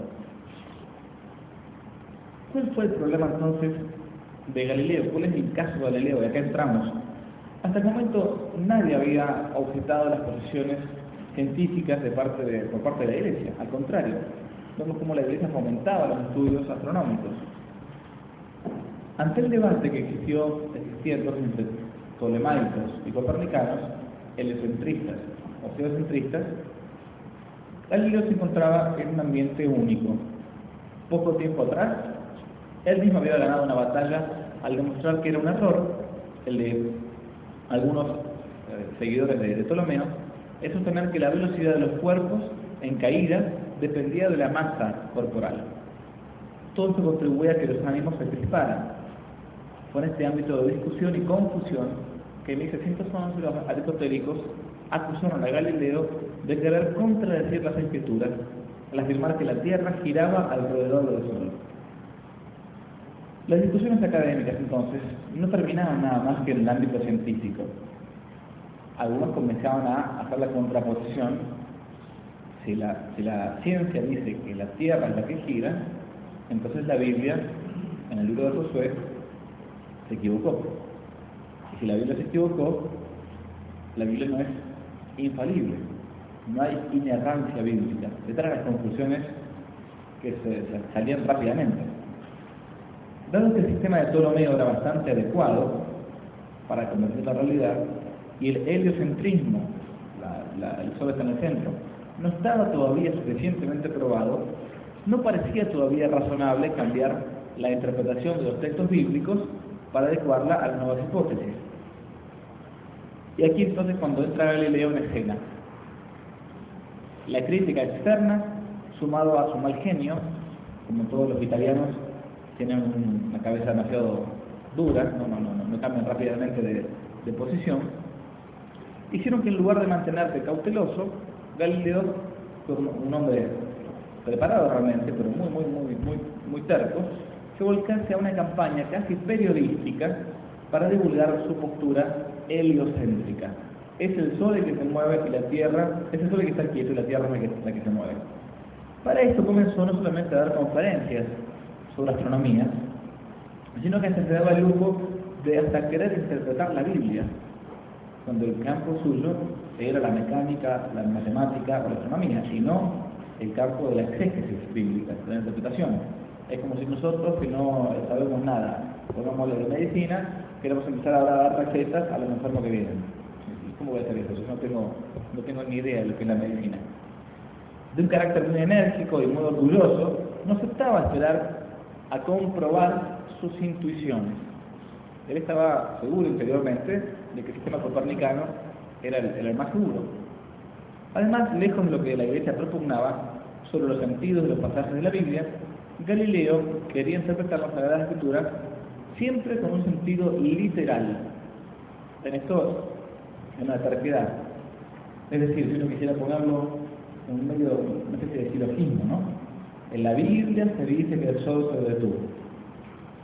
¿Cuál fue el problema entonces de Galileo? ¿Cuál es el caso de Galileo? Y acá entramos. Hasta el momento nadie había objetado las posiciones científicas de parte de, por parte de la Iglesia. Al contrario, vemos cómo la Iglesia fomentaba los estudios astronómicos. Ante el debate que existió, existía entonces entre ptolemaicos y copernicanos, heliocentristas o geocentristas, Galileo se encontraba en un ambiente único. Poco tiempo atrás, él mismo había ganado una batalla al demostrar que era un error el de algunos eh, seguidores de, de Ptolomeo, es sostener que la velocidad de los cuerpos en caída dependía de la masa corporal. Todo esto contribuía a que los ánimos se crisparan. Fue en este ámbito de discusión y confusión que en mil seiscientos once los aristotélicos acusaron a Galileo de querer contradecir las escrituras al afirmar que la Tierra giraba alrededor del Sol. Las discusiones académicas, entonces, no terminaban nada más que en el ámbito científico. Algunos comenzaban a hacer la contraposición. Si la, si la ciencia dice que la Tierra es la que gira, entonces la Biblia, en el libro de Josué, se equivocó. Y si la Biblia se equivocó, la Biblia no es infalible. No hay inerrancia bíblica. Detrás de las conclusiones que se, se salían rápidamente. Dado que el sistema de Ptolomeo era bastante adecuado para convertir la realidad, y el heliocentrismo, la, la, el Sol está en el centro, no estaba todavía suficientemente probado, no parecía todavía razonable cambiar la interpretación de los textos bíblicos para adecuarla a las nuevas hipótesis. Y aquí entonces cuando entra Galileo en escena, la crítica externa, sumado a su mal genio, como todos los italianos tienen una cabeza demasiado dura, no, no, no, no cambian rápidamente de, de posición, hicieron que en lugar de mantenerse cauteloso, Galileo, como un hombre preparado realmente, pero muy, muy, muy, muy, muy terco, se volcase a una campaña casi periodística para divulgar su postura heliocéntrica. Es el Sol el que se mueve y la Tierra, es el Sol el que está quieto y la Tierra es la que, la que se mueve. Para esto comenzó no solamente a dar conferencias sobre astronomía, sino que hasta se daba el lujo de hasta querer interpretar la Biblia, cuando el campo suyo era la mecánica, la matemática o la astronomía, y no el campo de la exégesis bíblica, de la interpretación. Es como si nosotros, que no sabemos nada, podemos hablar de medicina, queremos empezar a dar recetas a los enfermos que vienen. ¿Cómo voy a hacer eso? Yo no tengo, no tengo ni idea de lo que es la medicina. De un carácter muy enérgico y muy orgulloso, no aceptaba esperar a comprobar sus intuiciones. Él estaba seguro interiormente de que el sistema copernicano era el, era el más seguro. Además, lejos de lo que la Iglesia propugnaba sobre los sentidos de los pasajes de la Biblia, Galileo quería interpretar las Sagradas Escrituras siempre con un sentido literal. En esto, en una terquedad. Es decir, si uno quisiera ponerlo en un medio, una especie de silogismo, ¿no? En la Biblia se dice que el sol se detuvo.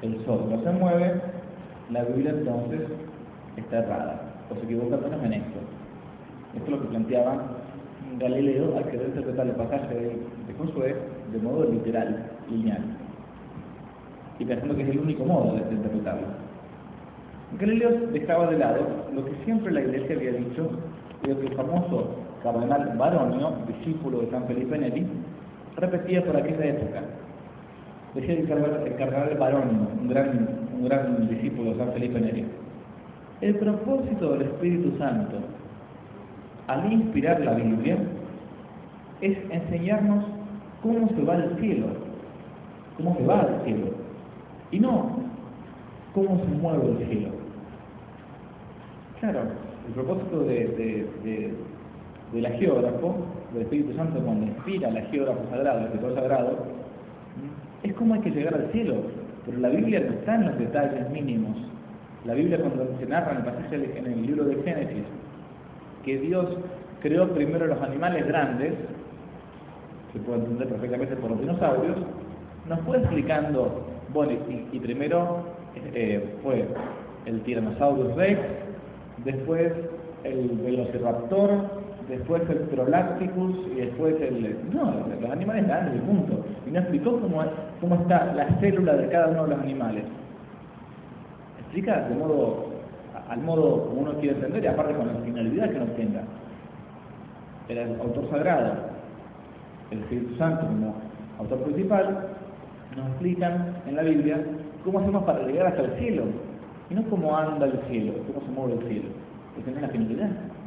el sol no se mueve, la Biblia entonces está errada, o se equivoca al menos en esto. Esto es lo que planteaba Galileo al querer interpretar el pasaje de, de Josué de modo literal, lineal, y pensando que es el único modo de, de interpretarlo. Galileo dejaba de lado lo que siempre la Iglesia había dicho, y lo que el famoso cardenal Baronio, discípulo de San Felipe Neri, repetía por aquella época. Decía el cardenal, el cardenal Baronio, un gran, un gran discípulo de San Felipe Neri: el propósito del Espíritu Santo al inspirar la Biblia es enseñarnos cómo se va al cielo, cómo se va al cielo, y no cómo se mueve el cielo. Claro, el propósito de, de, de, del agiógrafo, del Espíritu Santo, cuando inspira al agiógrafo sagrado, al escritor sagrado, es cómo hay que llegar al cielo. Pero la Biblia no está en los detalles mínimos. La Biblia, cuando se narra en el pasaje en el libro de Génesis, que Dios creó primero los animales grandes, se puede entender perfectamente por los dinosaurios, nos fue explicando, bueno, y, y primero eh, fue el Tyrannosaurus Rex, después el Velociraptor, después el Prolapticus y después el... No, los animales grandes, el punto. Y nos explicó cómo, cómo está la célula de cada uno de los animales. Explica de modo, al modo como uno quiere entender, y aparte con la finalidad que uno tenga. El autor sagrado, el Espíritu Santo como autor principal, nos explican en la Biblia cómo hacemos para llegar hasta el cielo, y no cómo anda el cielo, cómo se mueve el cielo, porque no es la finalidad.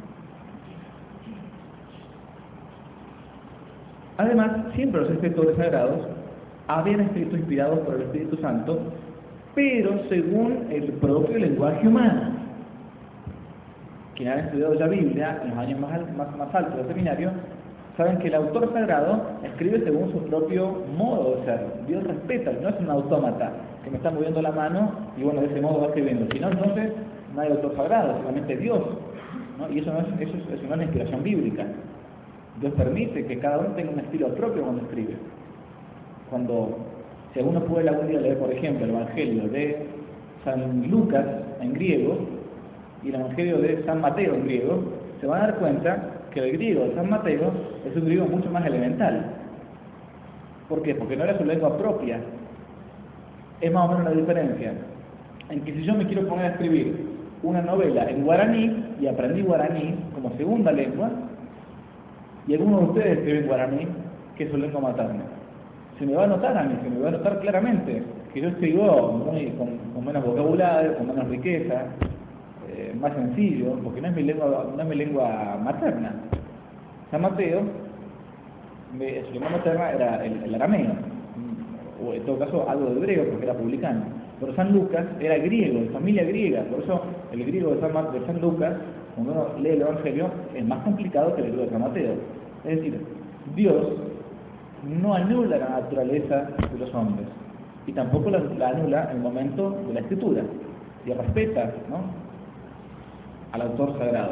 Además, siempre los escritores sagrados habían escrito inspirados por el Espíritu Santo, pero según el propio lenguaje humano. Quienes han estudiado la Biblia en los años más, más, más altos del seminario saben que el autor sagrado escribe según su propio modo de ser. Dios respeta, no es un autómata que me está moviendo la mano y bueno, de ese modo va escribiendo. Si no, entonces no hay autor sagrado, solamente Dios, ¿no? Y eso no es, eso es, eso no es la inspiración bíblica. Dios permite que cada uno tenga un estilo propio cuando escribe. Cuando, si alguno puede algún día leer, por ejemplo, el Evangelio de San Lucas en griego y el Evangelio de San Mateo en griego, se van a dar cuenta que el griego de San Mateo es un griego mucho más elemental. ¿Por qué? Porque no era su lengua propia. Es más o menos la diferencia en que si yo me quiero poner a escribir una novela en guaraní y aprendí guaraní como segunda lengua, y alguno de ustedes escribe en guaraní, que es su lengua materna, se me va a notar a mí, se me va a notar claramente que yo escribo muy, con, con menos vocabulario, con menos riqueza, eh, más sencillo, porque no es mi lengua, no es mi lengua materna. San Mateo, su lengua materna era el, el arameo, o en todo caso algo de hebreo, porque era publicano. Pero San Lucas era griego, de familia griega, por eso el griego de San, de San Lucas, cuando uno lee el Evangelio, es más complicado que el griego de San Mateo. Es decir, Dios no anula la naturaleza de los hombres, y tampoco la, la anula en el momento de la escritura, y respeta, ¿no?, al autor sagrado.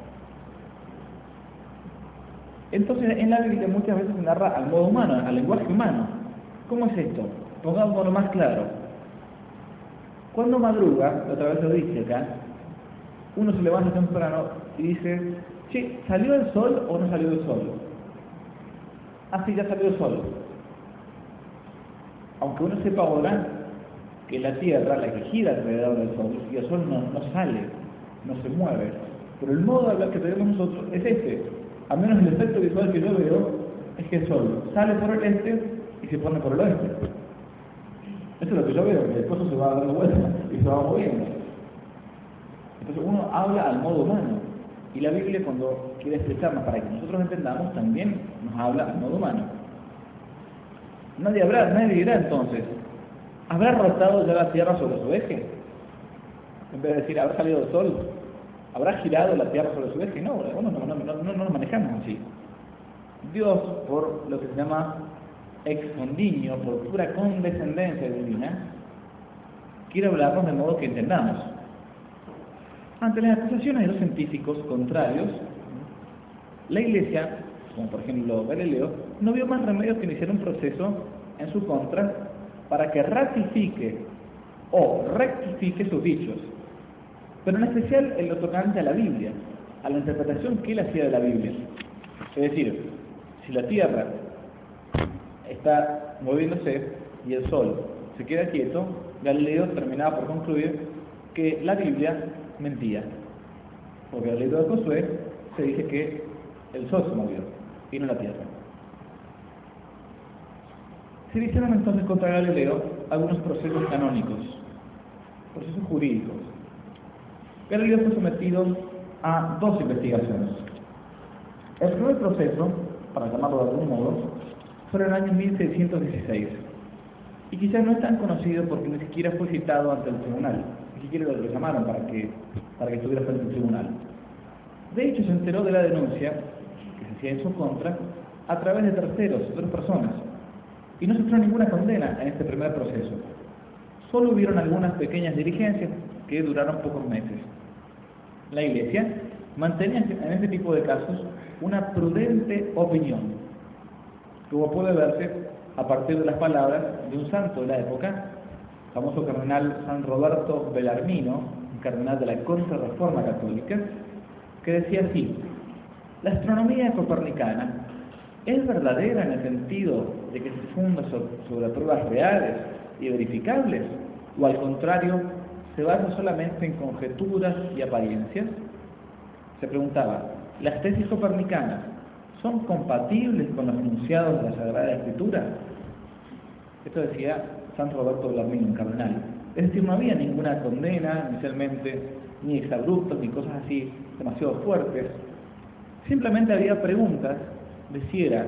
Entonces, en la Biblia muchas veces se narra al modo humano, al lenguaje humano. ¿Cómo es esto? Pongámoslo más claro. Cuando madruga, otra vez lo dice acá, uno se levanta temprano y dice, che, ¿salió el sol o no salió el sol? Ah, sí, ya salió el sol. Aunque uno sepa ahora que la Tierra, la que gira alrededor del sol, y el sol no, no sale, no se mueve. Pero el modo de hablar que tenemos nosotros es este. Al menos el efecto visual que yo veo es que el sol sale por el este y se pone por el oeste. Eso es lo que yo veo, que después se va dando vuelta y se va moviendo. Entonces uno habla al modo humano. Y la Biblia, cuando quiere expresarnos para que nosotros entendamos, también nos habla al modo humano. Nadie habrá, nadie dirá entonces, ¿habrá rotado ya la Tierra sobre su eje? En vez de decir, ¿habrá salido el sol? ¿Habrá girado la Tierra sobre su eje? No, bueno, no, no, no, no, no nos manejamos así. Dios, por lo que se llama ex condignio, por pura condescendencia divina, quiere hablarnos de modo que entendamos. Ante las acusaciones de los científicos contrarios, la Iglesia, como por ejemplo Galileo, no vio más remedio que iniciar un proceso en su contra para que ratifique o rectifique sus dichos, pero en especial en lo tocante a la Biblia, a la interpretación que él hacía de la Biblia. Es decir, si la Tierra está moviéndose y el Sol se queda quieto, Galileo terminaba por concluir que la Biblia mentía, porque en el libro de Josué se dice que el Sol se movió y no la Tierra. Se iniciaron entonces contra Galileo algunos procesos canónicos, procesos jurídicos. Galileo fue sometido a dos investigaciones. El primer proceso, para llamarlo de algún modo, fue en el año mil seiscientos dieciséis, y quizás no es tan conocido porque ni siquiera fue citado ante el tribunal, ni siquiera lo llamaron para que, para que estuviera frente al tribunal. De hecho, se enteró de la denuncia que se hacía en su contra a través de terceros, de otras personas, y no se entró ninguna condena en este primer proceso. Solo hubieron algunas pequeñas diligencias que duraron pocos meses. La Iglesia mantenía en este tipo de casos una prudente opinión, como puede verse a partir de las palabras de un santo de la época, el famoso cardenal San Roberto Bellarmino, un cardenal de la Contrarreforma Católica, que decía así: la astronomía copernicana es verdadera en el sentido de que se funda sobre pruebas reales y verificables, o al contrario, se basa solamente en conjeturas y apariencias. Se preguntaba, ¿las tesis copernicanas son compatibles con los enunciados de la Sagrada Escritura? Esto decía San Roberto Bellarmino, un cardenal. Es decir, no había ninguna condena inicialmente, ni exabruptos, ni cosas así demasiado fuertes. Simplemente había preguntas de si era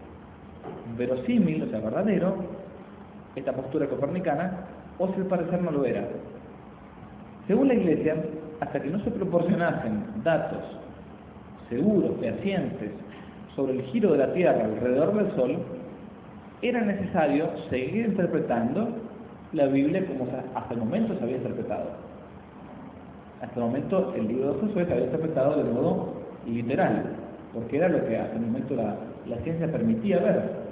verosímil, o sea, verdadero, esta postura copernicana, o si al parecer no lo era. Según la Iglesia, hasta que no se proporcionasen datos seguros, fehacientes, sobre el giro de la Tierra alrededor del Sol, era necesario seguir interpretando la Biblia como hasta el momento se había interpretado. Hasta el momento el libro de Josué se había interpretado de modo literal, porque era lo que hasta el momento la, la ciencia permitía ver.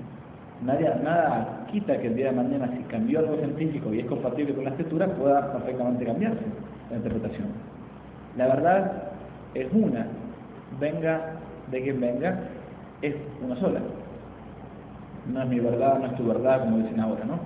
Nada, nada quita que el día de mañana, si cambió algo científico y es compatible con la escritura, pueda perfectamente cambiarse la interpretación. La verdad es una, venga de quien venga, es una sola. No es mi verdad, no es tu verdad, como dicen ahora, ¿no?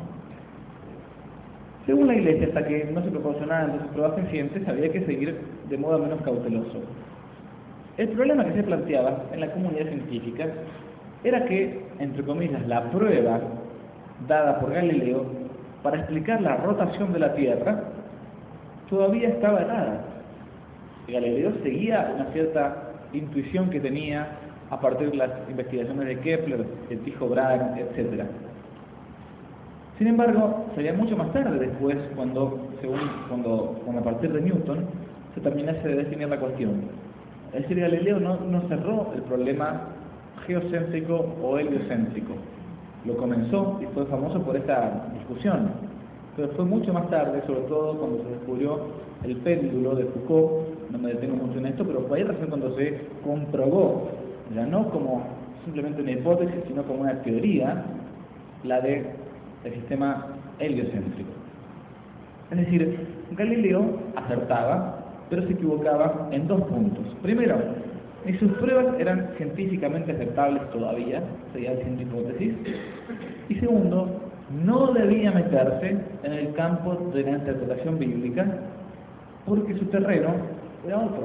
Según la Iglesia, hasta que no se proporcionaran entonces pruebas fehacientes, había que seguir de modo menos cauteloso. El problema que se planteaba en la comunidad científica era que, entre comillas, la prueba dada por Galileo para explicar la rotación de la Tierra todavía estaba errada. Galileo seguía una cierta intuición que tenía a partir de las investigaciones de Kepler, de Tycho Brahe, etcétera. Sin embargo, sería mucho más tarde después, cuando, según, cuando, cuando a partir de Newton se terminase de definir la cuestión. Es decir, Galileo no, no cerró el problema geocéntrico o heliocéntrico. Lo comenzó y fue famoso por esta discusión, pero fue mucho más tarde, sobre todo cuando se descubrió el péndulo de Foucault. No me detengo mucho en esto, pero fue ahí recién cuando se comprobó, ya no como simplemente una hipótesis, sino como una teoría, la de el sistema heliocéntrico. Es decir, Galileo acertaba, pero se equivocaba en dos puntos. Primero, ni sus pruebas eran científicamente aceptables todavía, sería haciendo hipótesis. Y segundo, no debía meterse en el campo de la interpretación bíblica, porque su terreno era otro.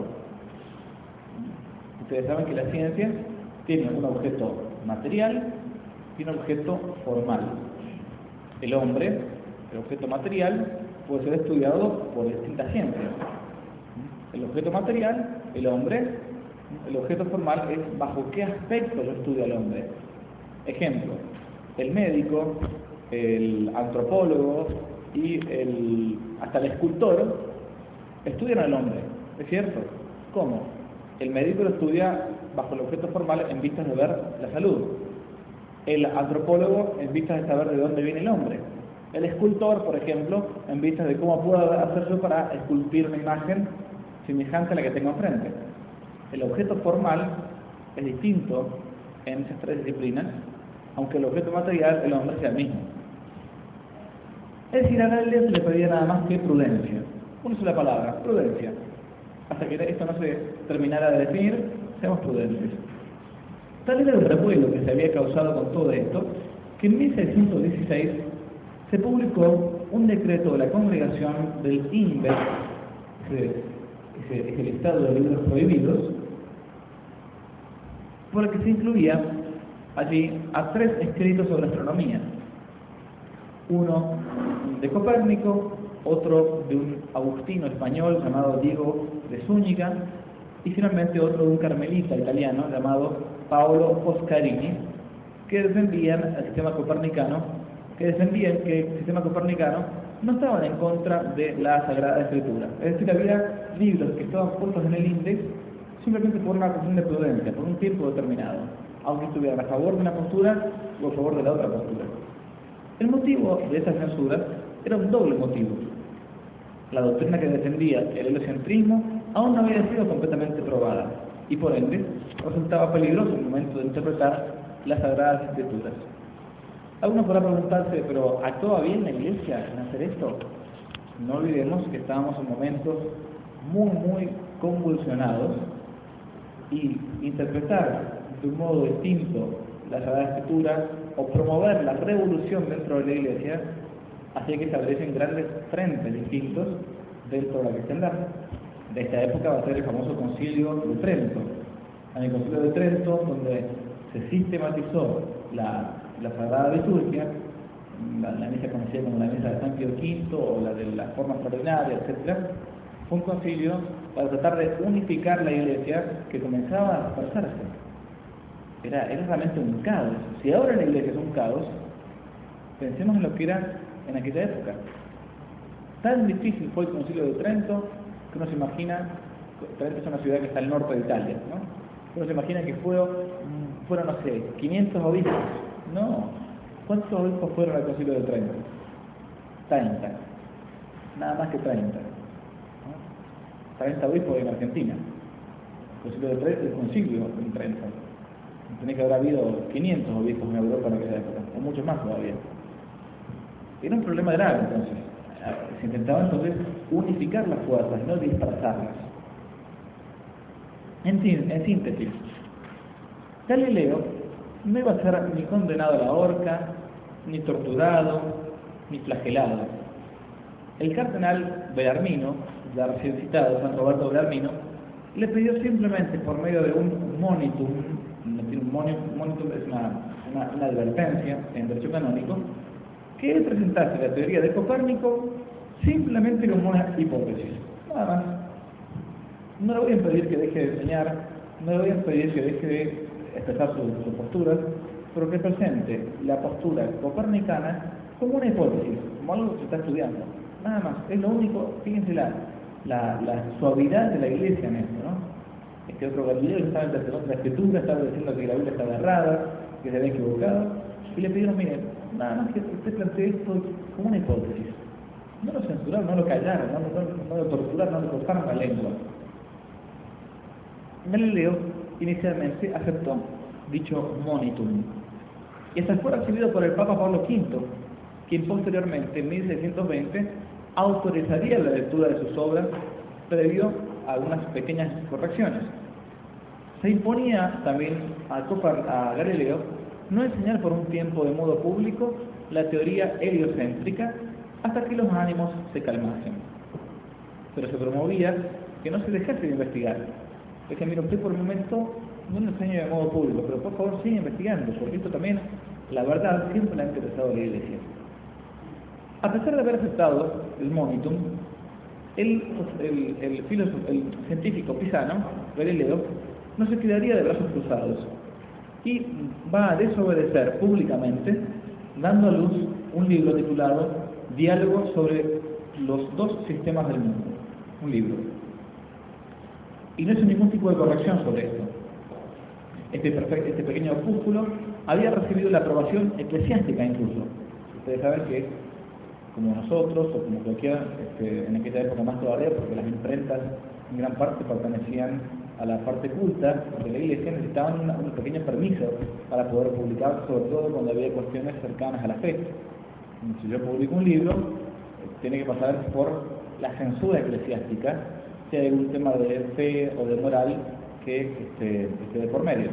Ustedes saben que la ciencia tiene un objeto material y un objeto formal. El hombre, el objeto material, puede ser estudiado por distintas ciencias. El objeto material, el hombre, el objeto formal es bajo qué aspecto lo estudia el hombre. Ejemplo, el médico, el antropólogo y el, hasta el escultor estudian al hombre, ¿es cierto? ¿Cómo? El médico lo estudia bajo el objeto formal en vistas de ver la salud. El antropólogo en vistas de saber de dónde viene el hombre. El escultor, por ejemplo, en vistas de cómo puedo hacer yo para esculpir una imagen semejante a la que tengo enfrente. El objeto formal es distinto en esas tres disciplinas, aunque el objeto material, el hombre, sea el mismo. Es decir, a Galileo se le pedía nada más que prudencia. Una sola palabra, prudencia. Hasta que esto no se terminara de definir, seamos prudentes. Tal era el revuelo que se había causado con todo esto, que en mil seiscientos dieciséis se publicó un decreto de la congregación del INVEC, ese, ese, ese listado de libros prohibidos, por el que se incluía allí a tres escritos sobre astronomía. Uno de Copérnico, otro de un agustino español llamado Diego de Zúñiga, y finalmente otro de un carmelita italiano llamado Paolo Foscarini, que defendían el sistema copernicano, que defendían que el sistema copernicano no estaban en contra de la Sagrada Escritura. Es decir, había libros que estaban puestos en el índice simplemente por una cuestión de prudencia, por un tiempo determinado, aunque estuvieran a favor de una postura o a favor de la otra postura. El motivo de esa censura era un doble motivo. La doctrina que defendía el heliocentrismo aún no había sido completamente probada y por ende resultaba peligroso en el momento de interpretar las Sagradas Escrituras. Algunos podrán preguntarse, ¿pero actuaba bien la Iglesia en hacer esto? No olvidemos que estábamos en momentos muy, muy convulsionados y interpretar de un modo distinto la Sagrada Escritura o promover la revolución dentro de la Iglesia hacía que se abriesen grandes frentes distintos dentro de la cristiandad. De esta época va a ser el famoso Concilio de Trento. En el Concilio de Trento, donde se sistematizó la, la Sagrada Liturgia, la, la misa conocida como la misa de San Pío quinto o la de la forma extraordinaria, etcétera, fue un concilio para tratar de unificar la Iglesia que comenzaba a dispersarse. Era, era realmente un caos. Si ahora la Iglesia es un caos, pensemos en lo que era en aquella época. Tan difícil fue el Concilio de Trento que uno se imagina, Trento es una ciudad que está al norte de Italia, ¿no? Uno se imagina que fue, fueron, no sé, quinientos obispos. No. ¿Cuántos obispos fueron al Concilio de Trento? treinta. Nada más que treinta. ¿No? treinta obispos en Argentina. El Concilio de Trento es un concilio en Trento. Tenía que haber habido quinientos obispos en Europa en aquella época, o muchos más todavía. Era un problema grave entonces. Se intentaba entonces unificar las fuerzas, no dispersarlas. En, en síntesis, Galileo no iba a ser ni condenado a la horca, ni torturado, ni flagelado. El cardenal Belarmino, ya recién citado, San Roberto Belarmino, le pidió simplemente por medio de un monitum, un monitum es una, una, una advertencia en derecho canónico, que él presentase la teoría de Copérnico simplemente como una hipótesis, nada más. No le voy a impedir que deje de enseñar, no le voy a impedir que deje de expresar sus su posturas, pero que presente la postura copernicana como una hipótesis, como algo que se está estudiando, nada más. Es lo único, fíjense la, la, la suavidad de la Iglesia en esto, ¿no? Este otro Galileo estaba interpretando la Escritura, estaba diciendo que la Biblia estaba errada, que se había equivocado, y le pidieron, miren, nada más que usted plantee esto como una hipótesis. No lo censuraron, no lo callaron, no, no, no lo torturaron, no lo cortaron la lengua. Galileo inicialmente aceptó dicho monitum, y hasta fue recibido por el Papa Pablo quinto, quien posteriormente, en mil seiscientos veinte, autorizaría la lectura de sus obras previo a algunas pequeñas correcciones. Se imponía también a, Copar, a Galileo no enseñar por un tiempo de modo público la teoría heliocéntrica hasta que los ánimos se calmasen. Pero se promovía que no se dejase de investigar. Es que, mira, usted por el momento no lo enseña de modo público, pero por favor sigue investigando, porque esto también, la verdad, siempre le ha interesado a la Iglesia. A pesar de haber aceptado el monitum, el, el, el, filósofo, el científico pisano, Galileo, no se quedaría de brazos cruzados y va a desobedecer públicamente, dando a luz un libro titulado Diálogo sobre los dos sistemas del mundo. Un libro. Y no hizo ningún tipo de corrección sobre esto. Este, perfecto, este pequeño opúsculo había recibido la aprobación eclesiástica incluso. Ustedes saben que, como nosotros, o como cualquiera, este, en aquella época más todavía, porque las imprentas en gran parte pertenecían a la parte culta de la Iglesia, necesitaban un pequeño permiso para poder publicar, sobre todo cuando había cuestiones cercanas a la fe. Si yo publico un libro, eh, tiene que pasar por la censura eclesiástica, si hay algún tema de fe o de moral que esté, esté de por medio.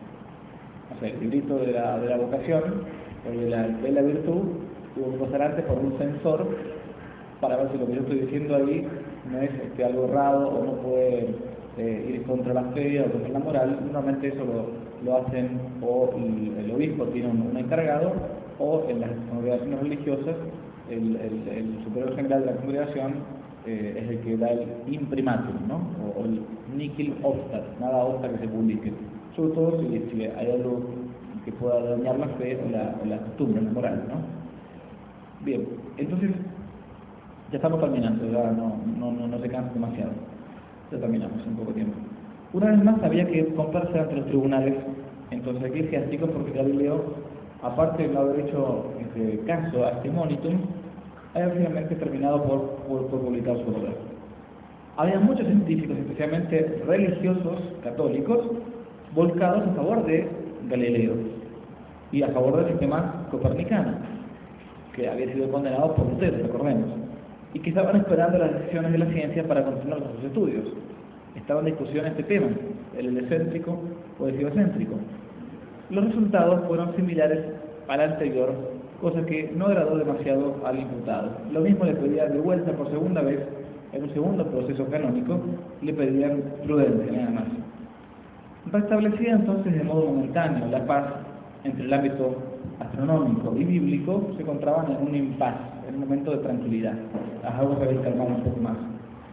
O sea, el librito de la, de la vocación o de la, de la virtud tuvo que pasar antes por un censor para ver si lo que yo estoy diciendo ahí no es este, algo errado o no puede eh, ir contra la fe o contra la moral. Normalmente eso lo, lo hacen o el, el obispo tiene un, un encargado, o en las congregaciones religiosas el, el, el superior general de la congregación eh, es el que da el imprimatur, ¿no? O, o el nihil obstat, nada obsta que se publique, sobre todo si, si hay algo que pueda dañar la fe o la, o la costumbre, la moral, ¿no? Bien, entonces ya estamos terminando, ya no, no, no, no se cansa demasiado, ya terminamos en poco tiempo. Una vez más había que compararse ante los tribunales entonces eclesiásticos, porque Galileo, aparte de no haber hecho este caso a este monitum, había finalmente terminado por, por, por publicar su obra. Había muchos científicos, especialmente religiosos católicos, volcados a favor de Galileo y a favor del sistema copernicano, que había sido condenado por Lutero, recordemos, y que estaban esperando las decisiones de la ciencia para continuar con sus estudios. Estaba en discusión este tema, el heliocéntrico o el geocéntrico. Los resultados fueron similares al anterior, cosa que no agradó demasiado al imputado. Lo mismo le pedían de vuelta por segunda vez, en un segundo proceso canónico, le pedían prudencia, nada más. Restablecida entonces de modo momentáneo la paz entre el ámbito astronómico y bíblico, se encontraban en un impasse, en un momento de tranquilidad. Las aguas habían calmado un poco más.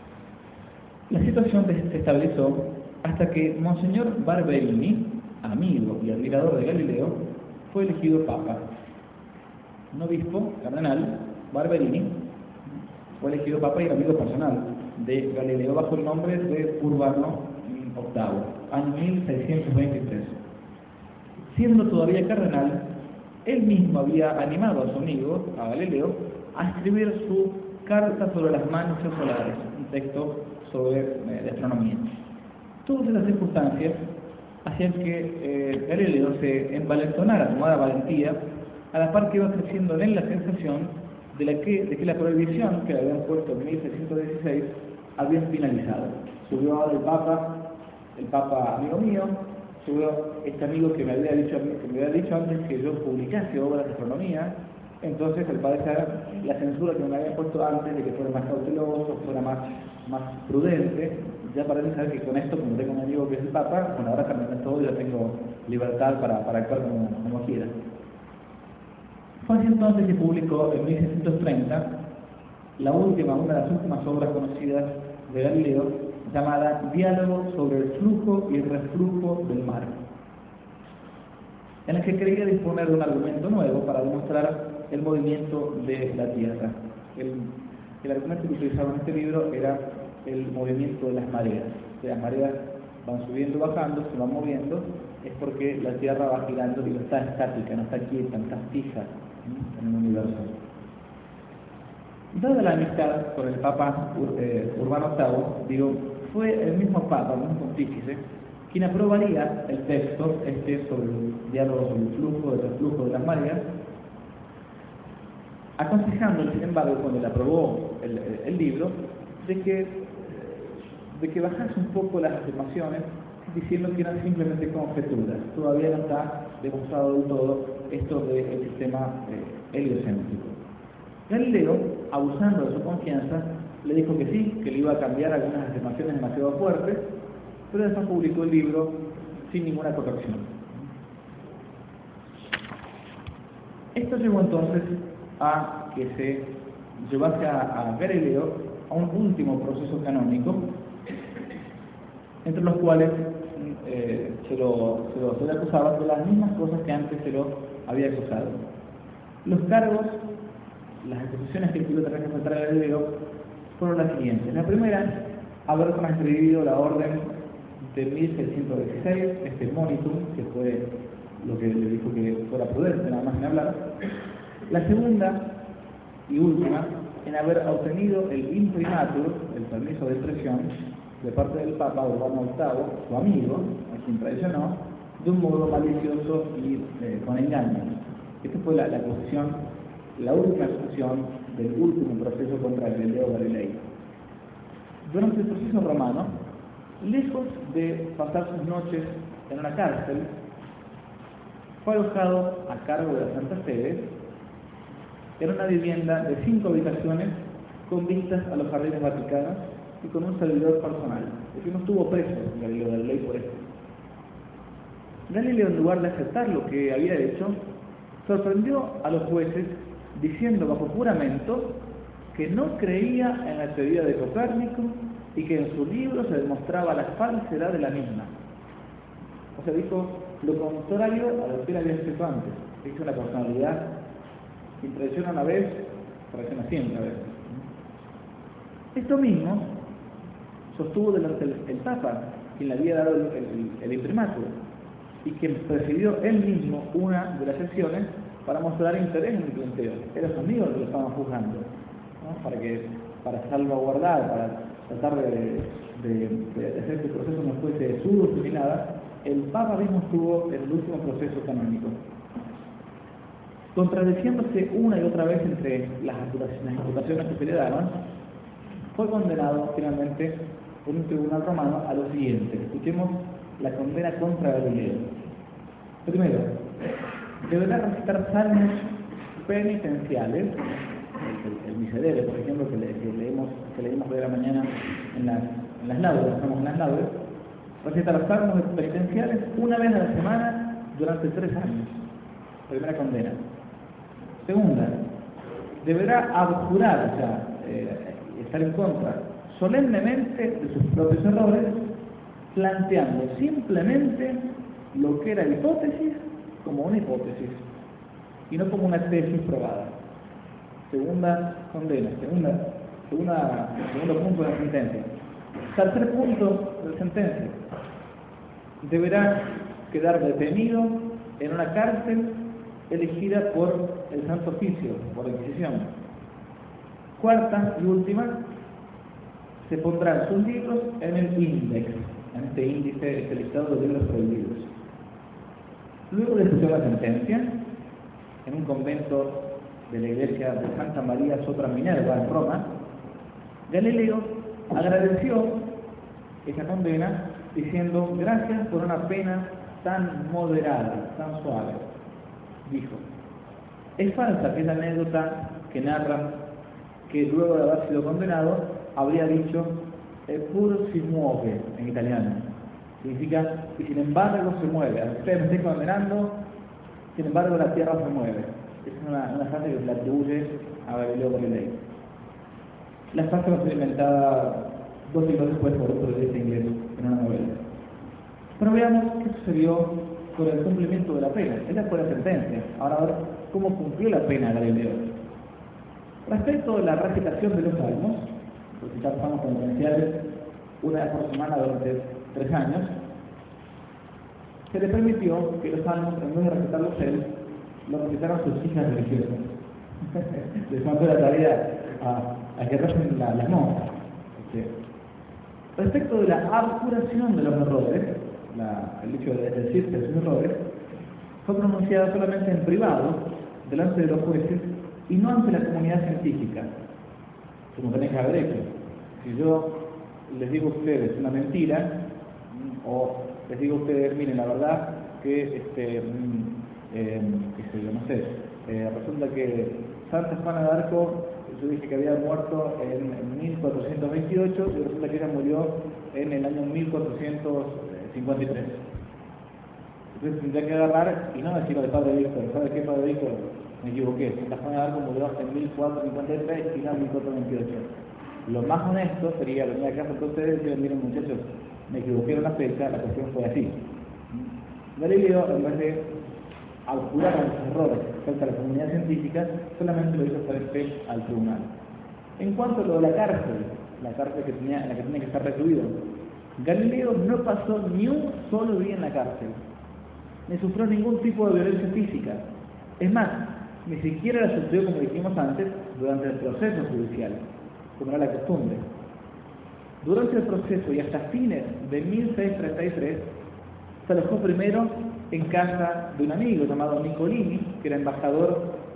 La situación se estabilizó hasta que Monseñor Barberini, amigo y admirador de Galileo, fue elegido papa. Un obispo, cardenal, Barberini, fue elegido papa y amigo personal de Galileo bajo el nombre de Urbano octavo, año mil seiscientos veintitrés. Siendo todavía cardenal, él mismo había animado a su amigo, a Galileo, a escribir su Carta sobre las manchas solares, un texto sobre eh, de astronomía. Todas esas circunstancias hacían que eh, Galileo se envalentonara, tomara valentía, a la par que iba creciendo en él la sensación de, la que, de que la prohibición que le habían puesto en mil seiscientos dieciséis había finalizado. Subió ahora el Papa, el Papa amigo mío, subió este amigo que me había dicho, que me había dicho antes que yo publicase obras de astronomía. Entonces, al parecer, la censura que me había puesto antes de que fuera más cauteloso, fuera más, más prudente, ya parece saber que con esto, como tengo un amigo que es el Papa, bueno, ahora cambiando todo, ya tengo libertad para, para actuar como, como quiera. Fue así entonces que publicó en mil seiscientos treinta la última, una de las últimas obras conocidas de Galileo, llamada Diálogo sobre el flujo y el reflujo del mar, en la que quería disponer de un argumento nuevo para demostrar el movimiento de la Tierra. El, el argumento que utilizaba en este libro era el movimiento de las mareas. Si las mareas van subiendo y bajando, se van moviendo, es porque la Tierra va girando y no está estática, no está quieta, no está fija en el universo. Dada la amistad con el Papa eh, Urbano octavo, digo, fue el mismo Papa, el mismo pontífice, quien aprobaría el texto este sobre el diálogo sobre el flujo, el reflujo de las mareas, aconsejándole, sin embargo, cuando le aprobó el, el libro, de que, de que bajase un poco las afirmaciones, diciendo que eran simplemente conjeturas. Todavía no está demostrado del todo esto del sistema eh, heliocéntrico. Galileo, abusando de su confianza, le dijo que sí, que le iba a cambiar algunas afirmaciones demasiado fuertes, pero después publicó el libro sin ninguna corrección. Esto llevó entonces a que se llevase a, a Galileo a un último proceso canónico, entre los cuales eh, se, lo, se, lo, se le acusaban de las mismas cosas que antes se lo había acusado. Los cargos, las acusaciones que tuvo que presentar a Galileo fueron las siguientes. La primera, haber transgredido la orden de mil seiscientos dieciséis, este monitum, que fue lo que le dijo que fuera prudente, nada más en hablar. La segunda y última, en haber obtenido el imprimatur, el permiso de expresión, de parte del Papa Urbano octavo, su amigo, a quien traicionó, de un modo malicioso y eh, con engaño. Esta fue la, la acusación la última acusación del último proceso contra Galileo Galilei. Durante el proceso romano, lejos de pasar sus noches en una cárcel, fue alojado a cargo de la Santa Sede en una vivienda de cinco habitaciones con vistas a los jardines vaticanos y con un servidor personal. Es decir, no estuvo preso Galileo Galilei por esto. Galileo, en lugar de aceptar lo que había hecho, sorprendió a los jueces diciendo bajo juramento que no creía en la teoría de Copérnico y que en su libro se demostraba la falsedad de la misma. O sea, dijo lo contrario a lo que él había escrito antes. Dice una personalidad que traiciona una vez, traiciona siempre a veces. Esto mismo sostuvo delante del el Papa, quien le había dado el, el, el imprimatur, y quien presidió él mismo una de las sesiones para mostrar interés en el planteo. Era su amigo el que lo estaban juzgando, ¿no? Para que, para salvaguardar, para tratar de, de, de hacer que el proceso no fuese sudo ni nada, el Papa mismo estuvo en el último proceso canónico, contradiciéndose una y otra vez entre las imputaciones que se le daban. Fue condenado finalmente por un tribunal romano a lo siguiente. Escuchemos la condena contra Galileo. Primero, deberá recitar salmos penitenciales, el, el, el miserere, por ejemplo, que, le, que leemos que leímos hoy de la mañana en las, en las laudes, estamos en las laudes, recitar salmos penitenciales una vez a la semana durante tres años. Primera condena. Segunda, deberá abjurar, o sea, eh, estar en contra solemnemente de sus propios errores, planteando simplemente lo que era hipótesis como una hipótesis y no como una tesis probada. Segunda condena, segunda, segunda, segundo punto de la sentencia. Tercer punto de la sentencia: deberá quedar detenido en una cárcel elegida por el Santo Oficio, por la Inquisición. Cuarta y última, se pondrán sus libros en el índice, en este índice, este listado de libros prohibidos. Luego de escuchar la sentencia, en un convento de la iglesia de Santa María Sopra Minerva en Roma, Galileo agradeció esa condena diciendo: gracias por una pena tan moderada, tan suave. Dijo: es falsa aquella anécdota que narra que luego de haber sido condenado habría dicho "eppur si muove" en italiano. Significa y sin embargo se mueve. A ustedes me estén condenando, sin embargo la tierra se mueve. Es una, una frase que se le atribuye a Galileo Galilei. La frase va a ser inventada dos siglos después por otro periodista inglés en una novela. Pero veamos qué sucedió con el cumplimiento de la pena. Esa fue la sentencia. Ahora a ver cómo cumplió la pena Galileo. Respecto a la recitación de los salmos, recitar salmos penitenciales una vez por semana durante tres años, se le permitió que los salmos, en vez de recitarlos él, los recitaran sus hijas religiosas. Les mandó la tarea a, a que recen la, las monjas. Respecto de la abjuración de los errores, la, el hecho de decir de sus errores, fue pronunciada solamente en privado, delante de los jueces, y no ante la comunidad científica, como tenéis que haber hecho. Si yo les digo a ustedes una mentira, o les digo a ustedes, miren, la verdad que, este, eh, qué sé yo, no sé, eh, resulta que Santa Juana de Arco, yo dije que había muerto en mil cuatrocientos veintiocho y resulta que ella murió en el año mil cuatrocientos cincuenta y tres. Entonces tendría que agarrar y no decirlo de Padre Víctor. ¿Sabe qué, Padre Víctor? Me equivoqué. Santa Juana de Arco murió en mil cuatrocientos cincuenta y tres y no en mil cuatrocientos veintiocho. Lo más honesto sería venir acá frente a ustedes y decir: miren muchachos, me equivoqué en la fecha, la cuestión fue así. Galileo, en vez de abjurar a los errores frente a la comunidad científica, solamente lo hizo frente al tribunal. En cuanto a lo de la cárcel, la cárcel que tenía, en la que tenía que estar recluido, Galileo no pasó ni un solo día en la cárcel, ni sufrió ningún tipo de violencia física. Es más, ni siquiera la sufrió, como dijimos antes, durante el proceso judicial, como era la costumbre. Durante el proceso y hasta fines de mil seiscientos treinta y tres, se alojó primero en casa de un amigo llamado Nicolini, que era embajador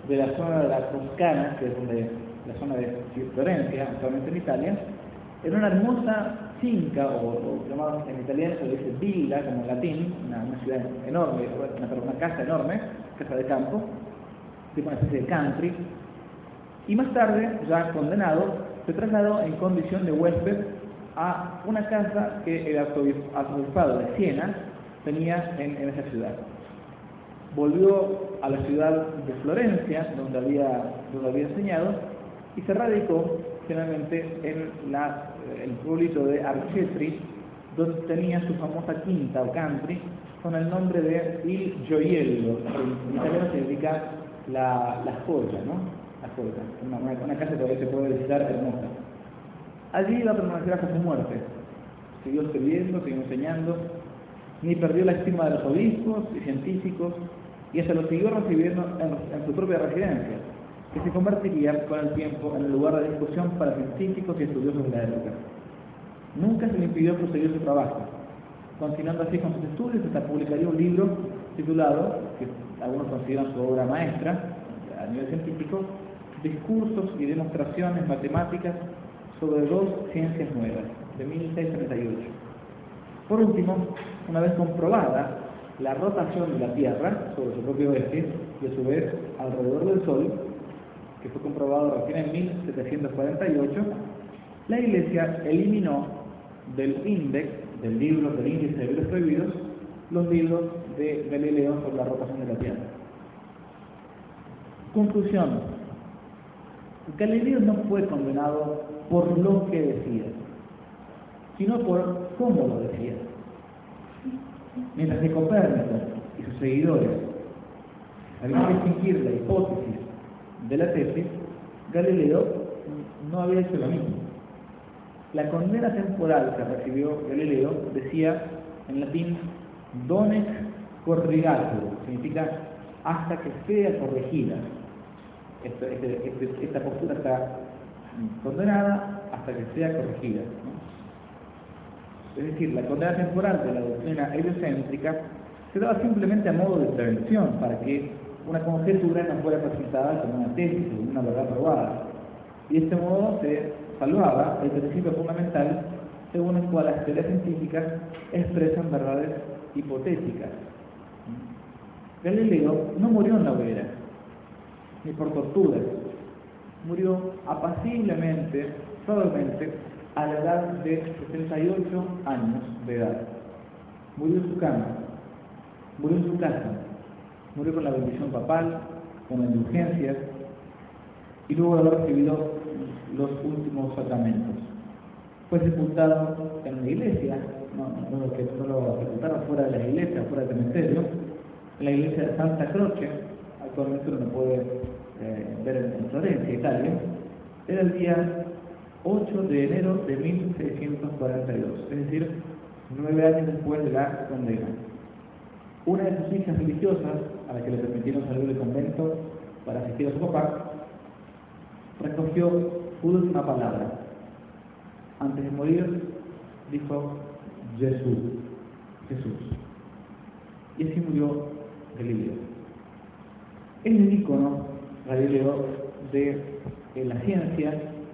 de la zona de la Toscana, que es donde la zona de Florencia, actualmente en Italia, en una hermosa finca, o, o llamado en italiano se dice villa, como en latín, una, una ciudad enorme, una, una casa enorme, casa de campo, tipo una especie de country, y más tarde, ya condenado, se trasladó en condición de huésped a una casa que el arzobispado de Siena tenía en, en esa ciudad. Volvió a la ciudad de Florencia, donde había, donde había enseñado, y se radicó finalmente en la, el pueblito de Arcetri, donde tenía su famosa quinta o country, con el nombre de Il Gioiello. En italiano significa la, la joya, ¿no? La joya. Una, una, una casa que todavía se puede visitar hermosa. Allí iba a permanecer hasta su muerte. Siguió escribiendo, siguió enseñando, ni perdió la estima de los obispos y científicos, y hasta lo siguió recibiendo en, en su propia residencia, que se convertiría con el tiempo en el lugar de discusión para científicos y estudiosos de la época. Nunca se le impidió proseguir su trabajo, continuando así con sus estudios hasta publicaría un libro titulado, que algunos consideran su obra maestra a nivel científico, Discursos y demostraciones matemáticas sobre dos ciencias nuevas, de mil seiscientos treinta y ocho. Por último, una vez comprobada la rotación de la Tierra sobre su propio eje y a su vez alrededor del Sol, que fue comprobado recién en mil setecientos cuarenta y ocho, la Iglesia eliminó del índice, del libro, del índice de libros prohibidos, los libros de Galileo sobre la rotación de la Tierra. Conclusión: Galileo no fue condenado por lo que decía, sino por cómo lo decía. Mientras que Copérnico y sus seguidores habían de distinguir la hipótesis de la tesis, Galileo no había hecho lo mismo. La condena temporal que recibió Galileo decía en latín donec corrigatur, significa hasta que sea corregida. Esta, este, este, esta postura está condenada hasta que sea corregida, ¿no? Es decir, la condena temporal de la doctrina heliocéntrica se daba simplemente a modo de prevención, para que una conjetura no fuera presentada como una tesis o una verdad probada. Y de este modo se salvaba el principio fundamental según el cual las teorías científicas expresan verdades hipotéticas. Galileo no murió en la hoguera, ni por torturas. Murió apaciblemente, suavemente, a la edad de setenta y ocho años de edad. Murió en su cama, murió en su casa, murió con la bendición papal, con la indulgencia, y luego de haber recibido los últimos sacramentos. Fue sepultado en una iglesia, no, no, lo, que, no lo sepultaron fuera de la iglesia, fuera del cementerio, en la iglesia de Santa Croce, actualmente uno puede eh, ver en Florencia, Italia. Era el día ocho de enero de mil seiscientos cuarenta y dos, es decir, nueve años después de la condena. Una de sus hijas religiosas, a la que le permitieron salir del convento para asistir a su papá, recogió su última palabra. Antes de morir, dijo Jesús, Jesús. Y así murió Galileo. Es el ícono, Galileo, de, de la ciencia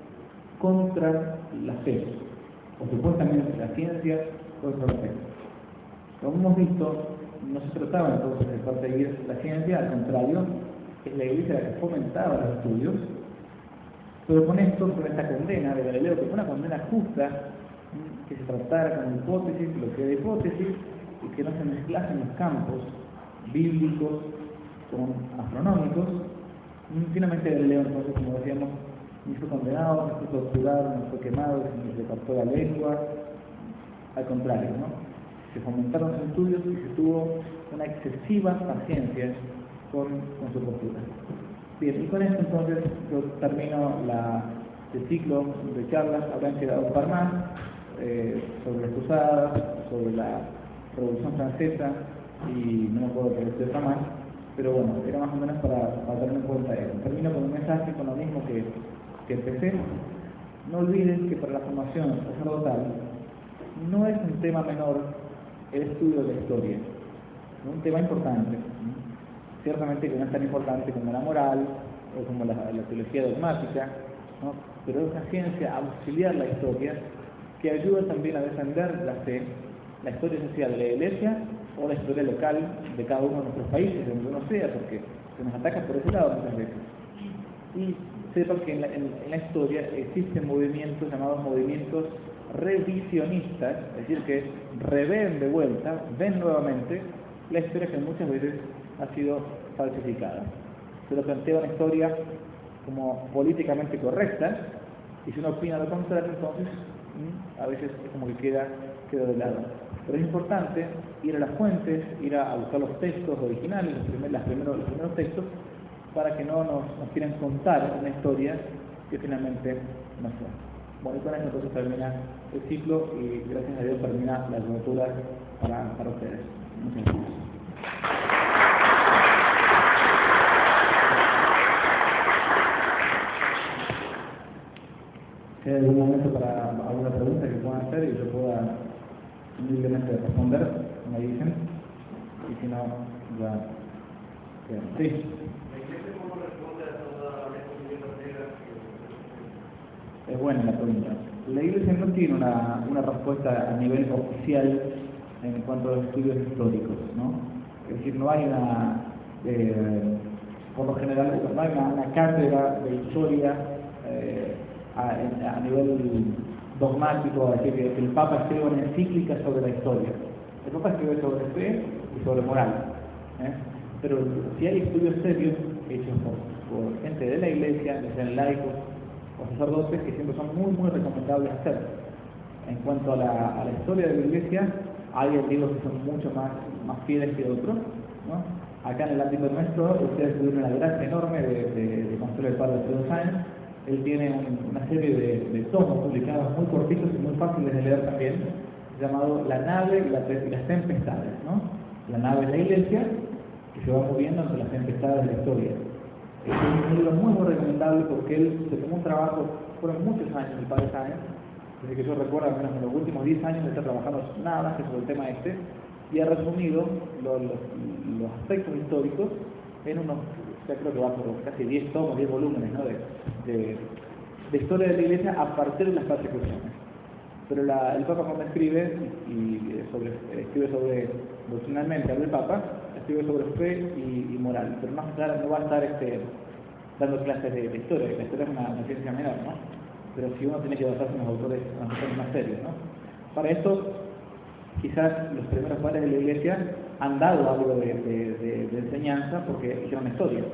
contra la fe, o supuestamente la ciencia contra la fe. Como hemos visto, no se trataba entonces de perseguir la ciencia, al contrario, es la Iglesia la que fomentaba los estudios, pero con esto, con esta condena de Galileo, que fue una condena justa, que se tratara con hipótesis, lo que era hipótesis, y que no se mezclasen los campos bíblicos con astronómicos. Finalmente Galileo, entonces, como decíamos, ni fue condenado, ni fue torturado, ni fue quemado, ni se cortó la lengua, al contrario, ¿no? Se fomentaron los estudios y se tuvo una excesiva paciencia con, con su postura. Bien, y con esto entonces yo termino la, el ciclo de charlas. Habrán quedado un par más eh, sobre las cruzadas, sobre la Revolución Francesa, y no me puedo decir otra más, pero bueno, era más o menos para, para tener en cuenta eso. Termino con un mensaje, con lo mismo que, que empecé. No olviden que para la formación sacerdotal no es un tema menor el estudio de la historia, es un tema importante, ciertamente que no es tan importante como la moral o como la, la teología dogmática, ¿no? Pero es una ciencia auxiliar la historia que ayuda también a defender la fe, la historia social de la Iglesia o la historia local de cada uno de nuestros países, de donde uno sea, porque se nos ataca por ese lado muchas veces. Y sepan que en la, en, en la historia existen movimientos llamados movimientos revisionistas, es decir, que reven de vuelta, ven nuevamente la historia que muchas veces ha sido falsificada. Se lo plantea una historia como políticamente correcta, y si uno opina lo contrario, entonces mmm, a veces es como que queda, queda de lado. Pero es importante ir a las fuentes, ir a, a buscar los textos originales, los, primer, las primeros, los primeros textos, para que no nos, nos quieran contar una historia que finalmente no fue. Bueno, y con eso entonces termina el ciclo y gracias a Dios termina la asignatura para, para ustedes. Muchas gracias. Si hay algún momento para alguna pregunta que puedan hacer y yo pueda humildemente responder, me dicen, y si no, ya quedan. Sí. Es buena la pregunta. La Iglesia no tiene una, una respuesta a nivel oficial en cuanto a los estudios históricos, ¿no? Es decir, no hay una, eh, por lo general, no hay una, una cátedra de historia eh, a, a nivel dogmático, es decir, que el Papa escribe una encíclica sobre la historia. El Papa escribe sobre fe y sobre moral, ¿eh? Pero si hay estudios serios hechos por, por gente de la Iglesia, que sean laicos o sacerdotes, que siempre son muy, muy recomendables hacer. En cuanto a la, a la historia de la Iglesia, hay libros que son mucho más, más fieles que otros, ¿no? Acá en el ámbito nuestro, ustedes tuvieron la gracia enorme de, de, de conocer el padre Alfredo Sáenz. Él tiene un, una serie de, de tomos publicados muy cortitos y muy fáciles de leer también, llamado La nave y, la, y las tempestades, ¿no? La nave es la Iglesia, que se va moviendo ante las tempestades de la historia. Es un libro muy, muy recomendable porque él se tomó un trabajo, fueron muchos años el padre Sáenz, desde que yo recuerdo, al menos en los últimos diez años de estar trabajando nada más que sobre el tema este, y ha resumido los, los, los aspectos históricos en unos, ya creo que va por casi diez tomos, diez volúmenes, ¿no? de, de, de historia de la Iglesia a partir de las persecuciones. Pero la, el Papa cuando escribe, y sobre, escribe sobre, doctrinalmente habla el Papa, escribe sobre fe y, y moral, pero no, no va a estar este, dando clases de, de historia, la historia es una, una ciencia menor, ¿no? Pero si uno tiene que basarse en los autores, en los autores más serios, ¿no? Para esto, quizás los primeros padres de la Iglesia han dado algo de, de, de, de enseñanza porque hicieron historia.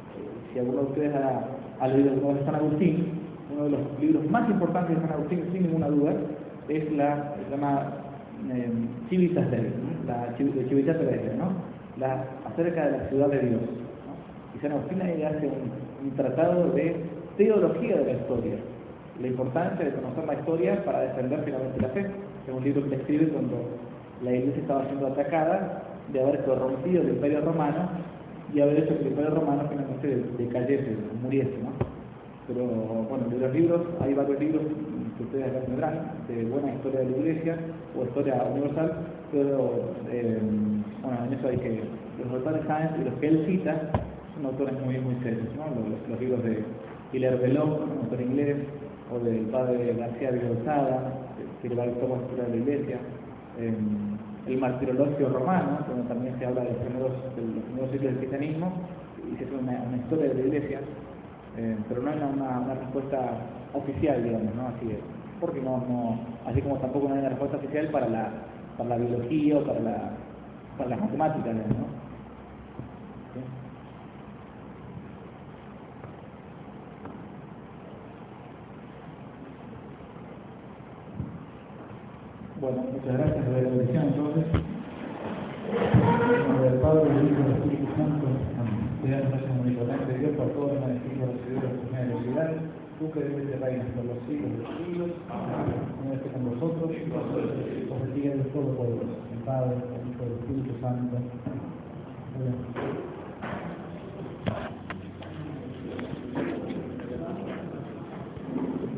Si alguno de ustedes ha, ha leído el de San Agustín, uno de los libros más importantes de San Agustín, sin ninguna duda, es la, se llama eh, Civitas Dei, ¿no? La Civitas Dei, ¿no? La, acerca de la ciudad de Dios, ¿no? Y San Agustín ahí hace un, un tratado de teología de la historia, la importancia de conocer la historia para defender finalmente la fe. Es un libro que le escribe cuando la Iglesia estaba siendo atacada de haber corrompido el Imperio Romano y haber hecho que el Imperio Romano finalmente decayese, muriese, ¿no? Pero bueno, de los libros, hay varios libros que ustedes acá tendrán, de buena historia de la Iglesia o historia universal, pero eh, bueno, en eso hay que, los autores Sáenz y los que él cita son autores muy, muy serios, ¿no? Los, los libros de Hilaire Belloc, un autor inglés, o del padre García de Lozada, que va a toda la historia de la Iglesia, eh, el martirologio romano, donde también se habla de los primeros, de los primeros siglos del cristianismo, y se hace una, una historia de la Iglesia, eh, pero no hay una, una respuesta oficial, digamos, ¿no? Así es, porque no, no, así como tampoco no hay una respuesta oficial para la, para la biología o para, la, para las matemáticas, ¿no? ¿Sí? Bueno, muchas gracias por la bendición entonces. En nombre del Padre, del Hijo y del Espíritu Santo. Te damos gracias omnipotente Dios por todo el beneficio recibido de tu generosidad. Tú que debes de reinas por los siglos de los siglos. Señor, esté con vosotros. Os bendiga Dios Todopoderoso, el Padre, el Hijo y el Espíritu Santo. Amén.